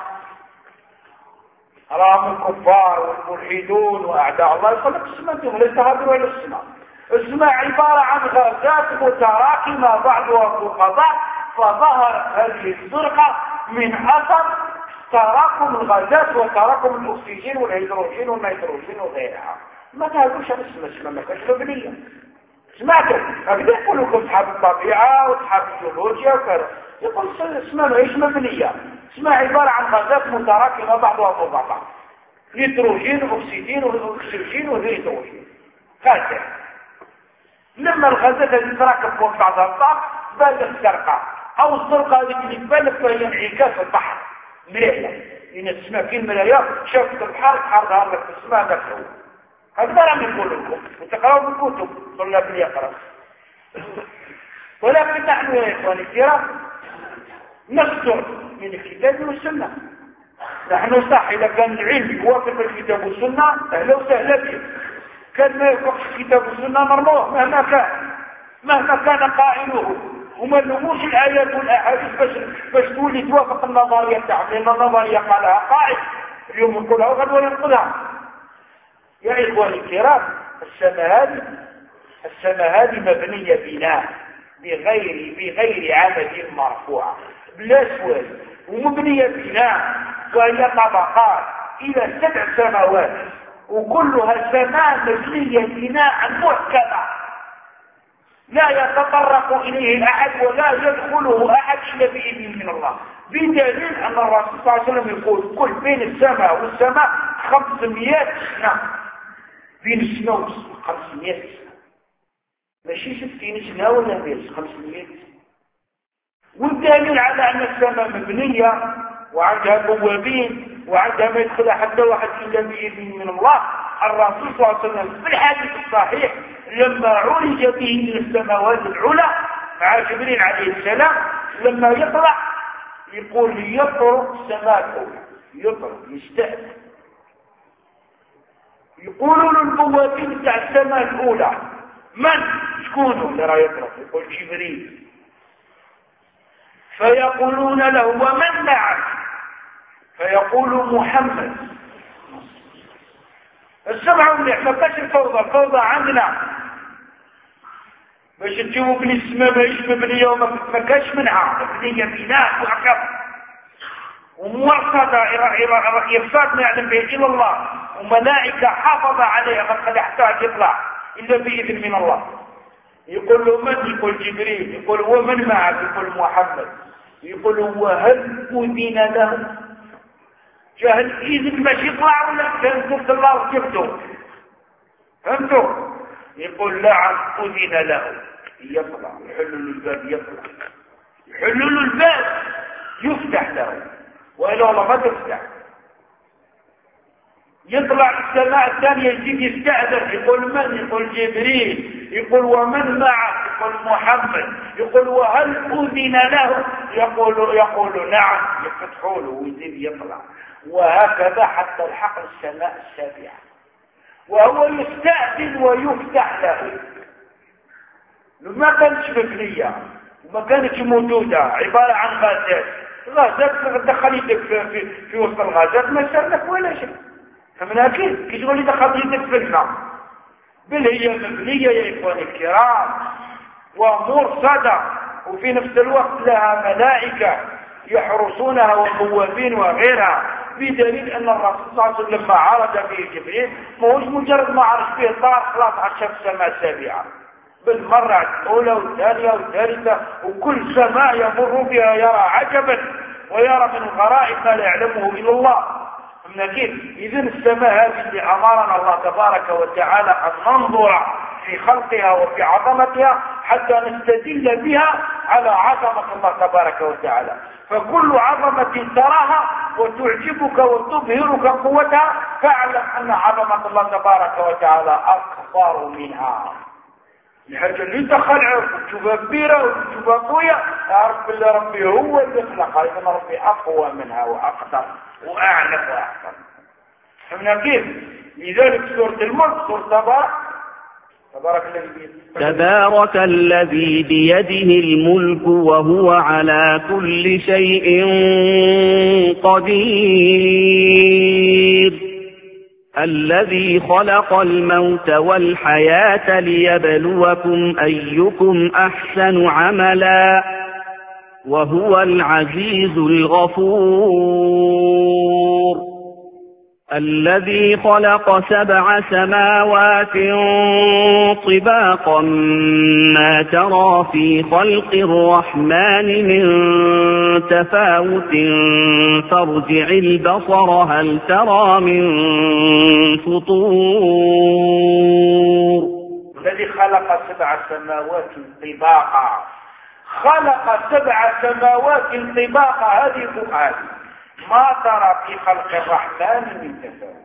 راهم الكفار والملحدون وأعداء الله يقول لك السماء ليس هذا ولا السماء. السماء عبارة عن غازات متراكمة بعضها فوق بعض، فظهرت هذه الزرقة من أثر تراكم الغازات وتراكم الأكسجين والهيدروجين والنيتروجين وغيرها. ما تهدوش عن السماء ما كانش مبنية. سمعتوا؟ هكذا يقولوا لكم أصحاب الطبيعة وأصحاب الجيولوجيا وكذا، يقول السماء ماهيش مبنية. السماء عبارة عن غازات متراكمة بعضها فوق بعض، نيتروجين واكسجين واكسجين وهيدروجين. هكذا لما الغازات هذه تتراكم فوق بعضها البعض بان الزرقاء، او الزرقاء هذه اللي تبان فهي انعكاس البحر، مرايه. لان السماء كي المرايه شافت البحر ظهر لك في السماء ذاك هو. هكذا راهم يقولوا لكم وتقراوا بالكتب طلاب اللي يقرا. ولكن نحن يا اخواني الكرام نصدر من الكتاب والسنه. نحن صح اذا كان العلم يوافق الكتاب والسنه اهلا وسهلا به، كان ما يوافقش الكتاب والسنه مرموه مهما كان قائله، وما نلوموش الايات والاحاديث باش تولي توافق النظريه تاعهم، لان النظريه قالها قائد اليوم نقولها وغدوه ينقلها. يا اخواني الكرام السماء هذه مبنيه بناء بغير عمد مرفوعه بلا سوال، ومبنيه بناء وهي طبقات الى 7 سماوات، وكلها سماء مبنيه بناء محكمه لا يتطرق اليه احد ولا يدخله احد الا باذن من الله، بدليل ان الرسول صلى الله عليه وسلم يقول كل بين السماء والسماء 500 سنه، بين السماء والسماء 500 سنه، ماشي 60 سنه ولا 500 سنه. والدليل على ان السماء مبنيه وعندها بوابين وعندها ما يدخلها حتى واحد الا باذن من الله. الرسول صلى الله عليه وسلم في الحديث الصحيح لما عرج به الى السماوات العلى مع جبريل عليه السلام، لما يطلع يقول يطرق السماء الاولى، يطرق يستأذن، يقولوا للبوابين تاع السماء الاولى من شكونوا اللي راه يطرق؟ يقول جبريل. فيقولون له ومن معك؟ فيقول محمد. اسمعوا مليح، ما بقاش الفوضى عندنا باش تجيبوا بلي السماء ماهيش مبنيه وما كاش منها، مبنيه بناء وعقب ومرصده يرصاد ما يعلم به الا الله، وملائكه حافظه عليها ما تخلي حتى يطلع الا باذن من الله. يقول له من؟ يقول جبريل. يقول ومن معك؟ يقول محمد. يقول وهل أذن له؟ جهل إذن باش يطلع ولا تنزل الله وجبته؟ فهمتوا؟ يقول نعم أذن له، يطلع يحلوا له الباب، يطلع يحلوا له الباب يفتح له، وإلا والله ما تفتح. يطلع السماء الثانية يجيب يستأذن. يقول من؟ يقول جبريل. يقول ومن معك؟ يقول محمد. يقول وهل أذن له؟ يقول نعم، يفتحوا له ويزيد يطلع، وهكذا حتى الحق السماء السابعة، وهو يستأذن ويفتح له. ما كانتش مبنية وما كانتش موجودة، عبارة عن غازات تدخل يدك في وسط الغازات ما يصير لك ولا شيء. فمن أكيد كي تقول لي دخل يدك في الماء، بل هي مبنية يا إخواني الكرام ومرصدة، وفي نفس الوقت لها ملائكة يحرسونها وقوافين وغيرها، بدليل أن الرسول صلى الله عليه وسلم لما عرج به جبريل ما هوش مجرد ما عرج به طار خلاص عشان السماء السابعة، بل مرة الأولى والثانية والثالثة، وكل سماء يمر بها يرى عجبا ويرى من الغرائب ما لا يعلمه إلا الله. من أكيد إذن السماء هذه اللي أمرنا الله تبارك وتعالى أن ننظر في خلقها وفي عظمتها حتى نستدل بها على عظمة الله تبارك وتعالى. فكل عظمة تراها وتعجبك وتبهرك قوتها فاعلم أن عظمة الله تبارك وتعالى أكبر منها. الحاجة اللي انت خلعه وتشوفها كبيرة وتشوفها قوية، اعرف بالله ربي هو اللي خلقها، إذن ربي أقوى منها وأقدر وأعلم وأحسن. فمن كيف؟ لذلك سورة الملك سورة تبارك الذي بيده الملك وهو على كل شيء قدير الذي خلق الموت والحياة ليبلوكم أيكم أحسن عملا وهو العزيز الغفور الذي خلق 7 سماوات طباقا ما ترى في خلق الرحمن من تفاوت فارجع البصر هل ترى من فطور. الذي خلق 7 سماوات طباقا، خلق 7 سماوات طباقا، هذه فؤاد ما ترى في خلق الرحمن من تفاوت.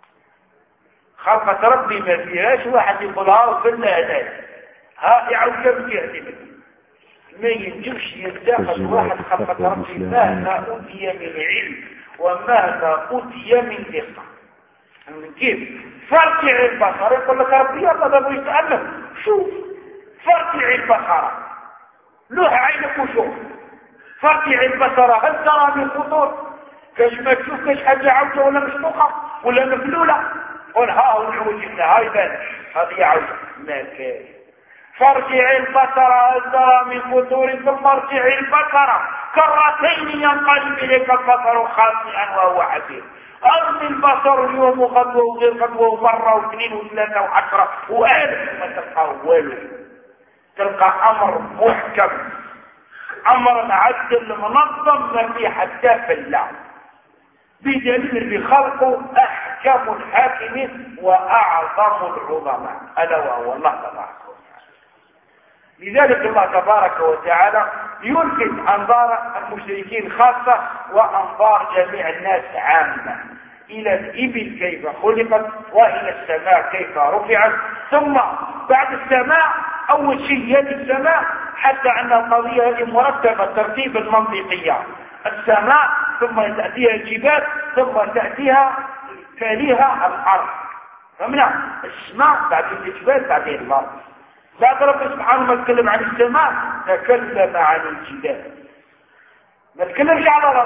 خلقة ربي ما فيهاش واحد يقولها وفلنا هذا ها يعود يهدي ما ينجمش يتداخل واحد خلقة ربي مهما أوتي من علم ومهما أوتي من دقة. من كيف؟ فارجع البصر، يقول لك ربي الله بابو يتألم، شوف فارجع البصر، لوح عينك وشوف، فارجع البصر هل ترى من فطور؟ كاش ما تشوف كاش حاجة عوجة ولا مشطوقة ولا مفلولة، قول ها هو العوجة هاي بان هذه عوجة ما كاش. فارجع البصر هل ترى من فطور ثم ارجع البصر كرتين ينقلب إليك البصر خاسئا وهو حسير. أرض البصر اليوم خطوة وغير خطوة ومرة واثنين وثلاثة وعشرة وألف ما تلقى وله، تلقى أمر محكم، أمر عدل منظم ما في حتى في الله، بدليل اللي خلقه أحكم الحاكمين وأعظم العظماء ألا وهو الله تبارك وتعالى. لذلك الله تبارك وتعالى يلفت أنظار المشركين خاصة وأنظار جميع الناس عامة إلى الإبل كيف خلقت وإلى السماء كيف رفعت، ثم بعد السماء أول شيء يلي السماء، حتى أن القضية هذه مرتبة ترتيب المنطقية، السماء ثم تأتيها الجبال ثم تليها الأرض. فمنع السماء بعدين الجبال بعدين الأرض. بعد رب سبحانه ما تكلم عن السماء تكلم عن الجبال، ما تكلمش على الأرض.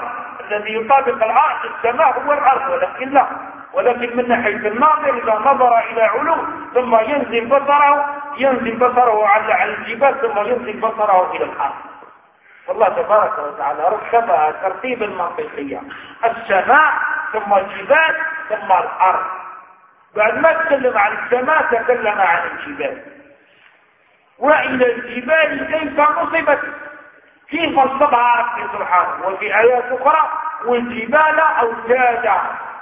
الذي يطابق العرش السماء هو الأرض، ولكن لا، ولكن من ناحية الناظر إذا نظر إلى علو ثم ينزل بصره على الجبال ثم ينزل بصره إلى الأرض. فالله تبارك وتعالى رتبها ترتيبا منطقيا، السماء ثم الجبال ثم الأرض. بعد ما تكلم عن السماء تكلم عن الجبال. وإلى الجبال كيف نصبت، كيف نصبها ربي سبحانه. وفي آيات أخرى والجبال أوتادا.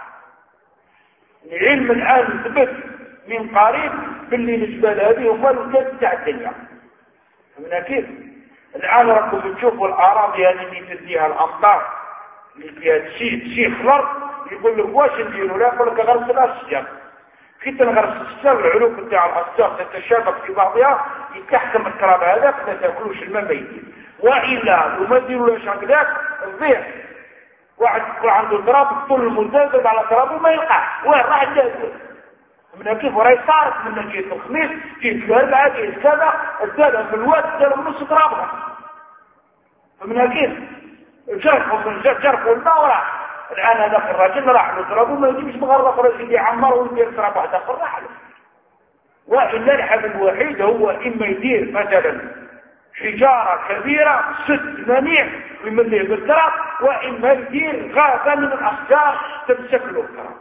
العلم الآن ثبت من قريب باللي الجبال هذه هو الوتاد تاع الدنيا. فمن كيف الآن راكم تشوفوا الأراضي هذه اللي تديها الأمطار اللي فيها تشيخ الأرض، يقول لك واش نديروا؟ لا يقول لك غرس الأشجار. كي تنغرس الشجر العلوف نتاع الأشجار تتشابك في بعضها يتحكم التراب هذاك ما تاكلوش الماء ميت. وإلا وما ديرولاش هكذاك الضيع. واحد يكون عنده تراب طول المنتزب على ترابه ما يلقاه، وين راح تاكل؟ من كيف وراي صارت من جهه الخميس جهه الاربعاء جهه كذا الثالث في الوقت داروا نص ترابها. فمن كيف جرفوا الماء وراح. الان هذاك الراجل راح له ترابه ما يجيبش مغرق رجل يعمر ويدير تراب واحد اخر راح له. والا الحل الوحيد هو اما يدير مثلا حجاره كبيره سد منيع ويمليه بالتراب، واما يدير غابه من الاشجار تمسك له التراب.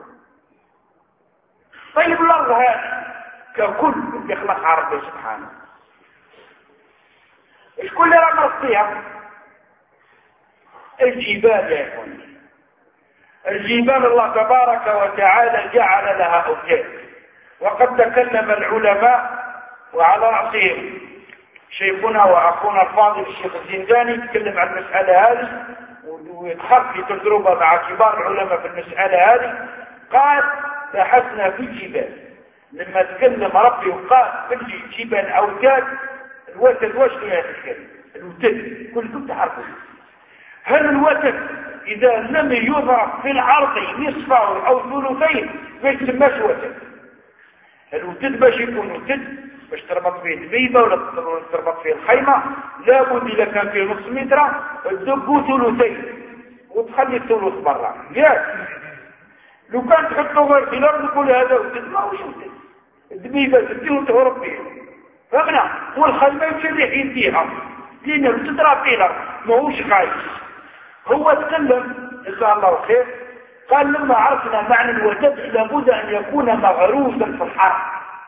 طيب الأرض هذه ككل يخلقها ربي سبحانه، شكون اللي راه مرصيها؟ الجبال يا إخواني. الجبال الله تبارك وتعالى جعل لها أوتاد. وقد تكلم العلماء وعلى رأسهم شيخنا وأخونا الفاضل الشيخ الزنداني تكلم عن المسألة هذه ويدخل في تجربة مع كبار العلماء في المسألة هذه. قال بحثنا في الجبال لما تكلم ربي وقال في الجبال أوتاد. الوتد واش فيها الكلمة؟ الوتد كلكم تعرفون. هل الوتد إذا لم يضرب في العرض نصفه أو ثلثين ما يسماش وتد. الوتد باش يكون وتد باش تربط فيه دبيبة ولا تربط فيه الخيمة لابد إذا كان فيه نص متر تدبوا ثلثين وتخلي الثلث برا. لو كان تحطه غير في الأرض يقول هذا وتد ما هوش وتد. الدبيبة تديه وتهرب فيه فهمنا. والخيمة يمشي الريح يديها لأنه تضرب في الأرض ما هوش خايف. هو تكلم جزاه الله خير قال لما عرفنا معنى الوتد لابد أن يكون مغروسا في الحرب.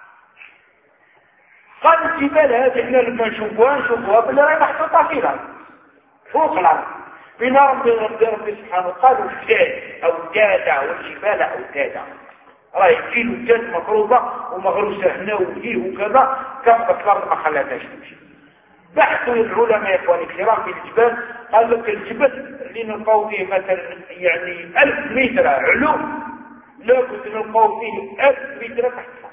قال الجبال هذه احنا لما نشوفوها بالله راهي محطوطة في الأرض فوق الأرض بين ربي سبحانه. قالوا أوتادا والجبال أوتادا. راهي تجي الوتاد مفروضة ومغروسة هنا وفيه وكذا كفت الأرض ما خلاتهاش تمشي. بحثوا العلماء يا اخواني الكرام في الجبال. قال لك الجبل اللي نلقاو فيه مثلا يعني 1000 متر علو لابد نلقاو فيه 1000 متر تحت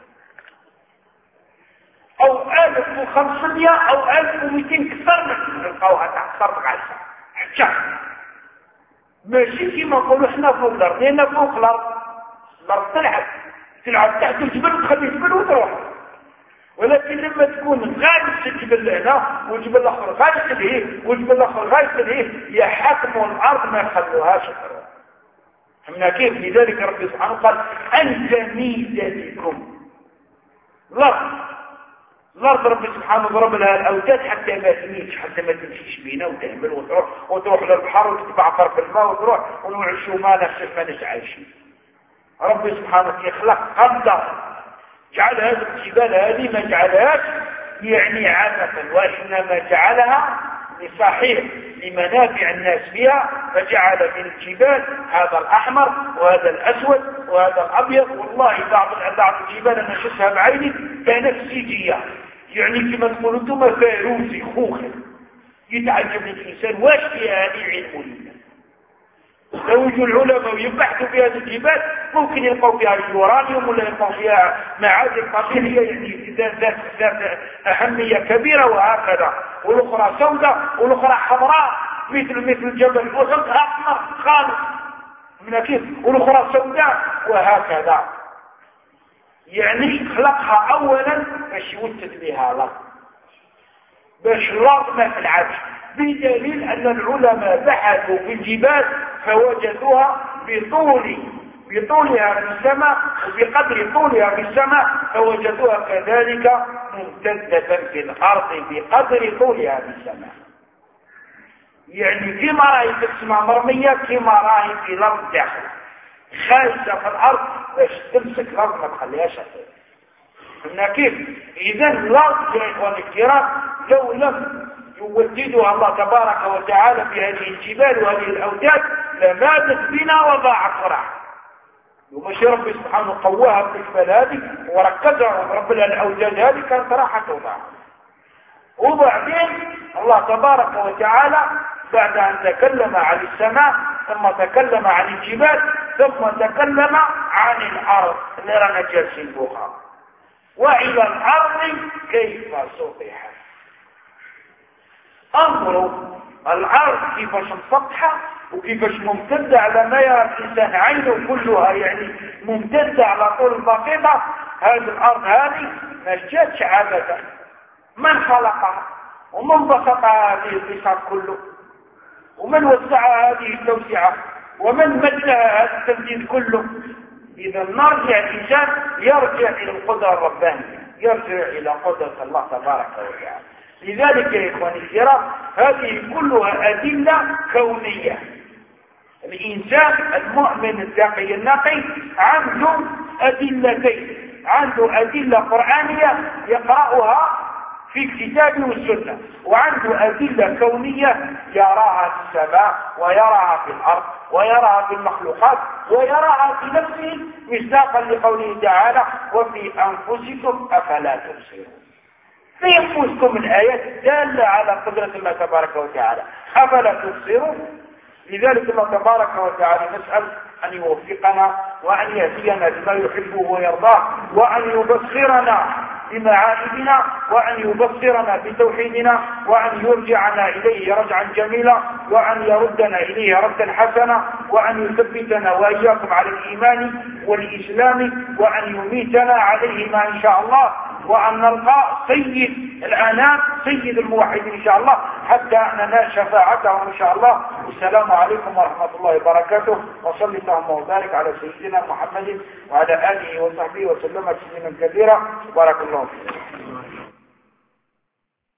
او 1500 او 1200 كثر من نلقاوها تحت صرف عالسة حتى ماشي كيما نقولوا احنا فوق الارض. لان فوق الارض تلعب تحت الجبل وتخلي الجبل وتروح. ولكن لما تكون غاية الجبل هنا والجبل الاخر غاية تلهيه والجبل الاخر غاية تلهيه يحكموا الارض ما يخلوهاش تروح. فمن كيف لذلك ربي سبحانه قال انت ميزتكم. الارض ربي سبحانه ضرب لها الاوتاد حتى ما تميتش حتى ما تمشيش بينا وتهمل وتروح للبحر وتتبعثر في الماء وتروح ونعيشوا ما نفسك ما نعيشين. ربي سبحانه يخلق قدر جعل هذه الجبال هذه ما جعلهاش يعني عامة وإنما جعلها لصحيح لمنافع الناس فيها. فجعل من الجبال هذا الأحمر وهذا الأسود وهذا الأبيض. والله بعض الجبال أنا شفتها بعيني بنفسجية يعني كما تقولوا انتم فيروسي خوخي. يتعجب الإنسان واش فيها هذه علم لله. لو يجوا العلماء ويبحثوا في هذه الجبال ممكن يلقوا فيها اليورانيوم ولا يلقوا فيها معادن طبيعيه يعني ذات اهميه كبيره وهكذا. والاخرى سوداء والاخرى حمراء مثل جبل احد احمر خالص من كيف والاخرى سوداء وهكذا. يعني خلقها اولا باش يوتد بها الارض باش الارض ما تلعبش بدليل أن العلماء بحثوا في الجبال فوجدوها بطولها في السماء، وبقدر طولها في السماء فوجدوها كذلك ممتدة في الأرض بقدر طولها في السماء. يعني كما راهي في السماء مرمية كما راهي في الأرض داخل خالصة في الأرض باش تمسك الأرض ما تخليهاش أخير. قلنا كيف؟ إذا الأرض يا إخواني الكرام لو لم يوددها الله تبارك وتعالى بهذه الجبال وهذه الأوداد لماتت بنا وضاعت وراح. ومشي ربي سبحانه قواها بالجبال هذه وركزها ورب لها الأوداد هذه كانت راحت وضاعت. وبعدين الله تبارك وتعالى بعد أن تكلم عن السماء ثم تكلم عن الجبال ثم تكلم عن الأرض اللي رانا جالسين فوقها. وإلى الأرض كيف سطحت. أمر الأرض كيفاش مسطحة وكيفاش ممتدة على ما يرى الإنسان عينه كلها، يعني ممتدة على طول البسيطة. هذه الأرض هذه ما جاتش عبثا، من خلقها ومن بسطها هذه البساط كله ومن وسعها هذه التوسعة ومن مدها هذا التمديد كله. إذا نرجع الإنسان يرجع إلى القدرة الربانية، يرجع إلى قدرة الله تبارك وتعالى. لذلك يا إخواني الكرام هذه كلها أدلة كونية. الإنسان المؤمن التقي النقي عنده أدلتين، عنده أدلة قرآنية يقرأها في الكتاب والسنة، وعنده أدلة كونية يراها في السماء ويراها في الأرض ويراها في المخلوقات ويراها في نفسه مصداقا لقوله تعالى وفي أنفسكم أفلا تبصرون. في أنفسكم الآيات دالة على قدرة الله تبارك وتعالى أفلا تبصرون. لذلك الله تبارك وتعالى نسأل أن يوفقنا وأن يهدينا لما يحبه ويرضاه، وأن يبصرنا بمعائبنا، وأن يبصرنا بتوحيدنا، وأن يرجعنا إليه رجعا جميلا، وأن يردنا إليه ردا حسنا، وأن يثبتنا وإياكم على الإيمان والإسلام، وأن يميتنا عليهما إن شاء الله، وأن نلقى سيد الأنام سيد الموحدين إن شاء الله حتى ننال شفاعته إن شاء الله. والسلام عليكم ورحمة الله وبركاته، وصلى اللهم وبارك على سيدنا محمد وعلى آله وصحبه وسلم تسليما كثيرا. بارك الله فيكم.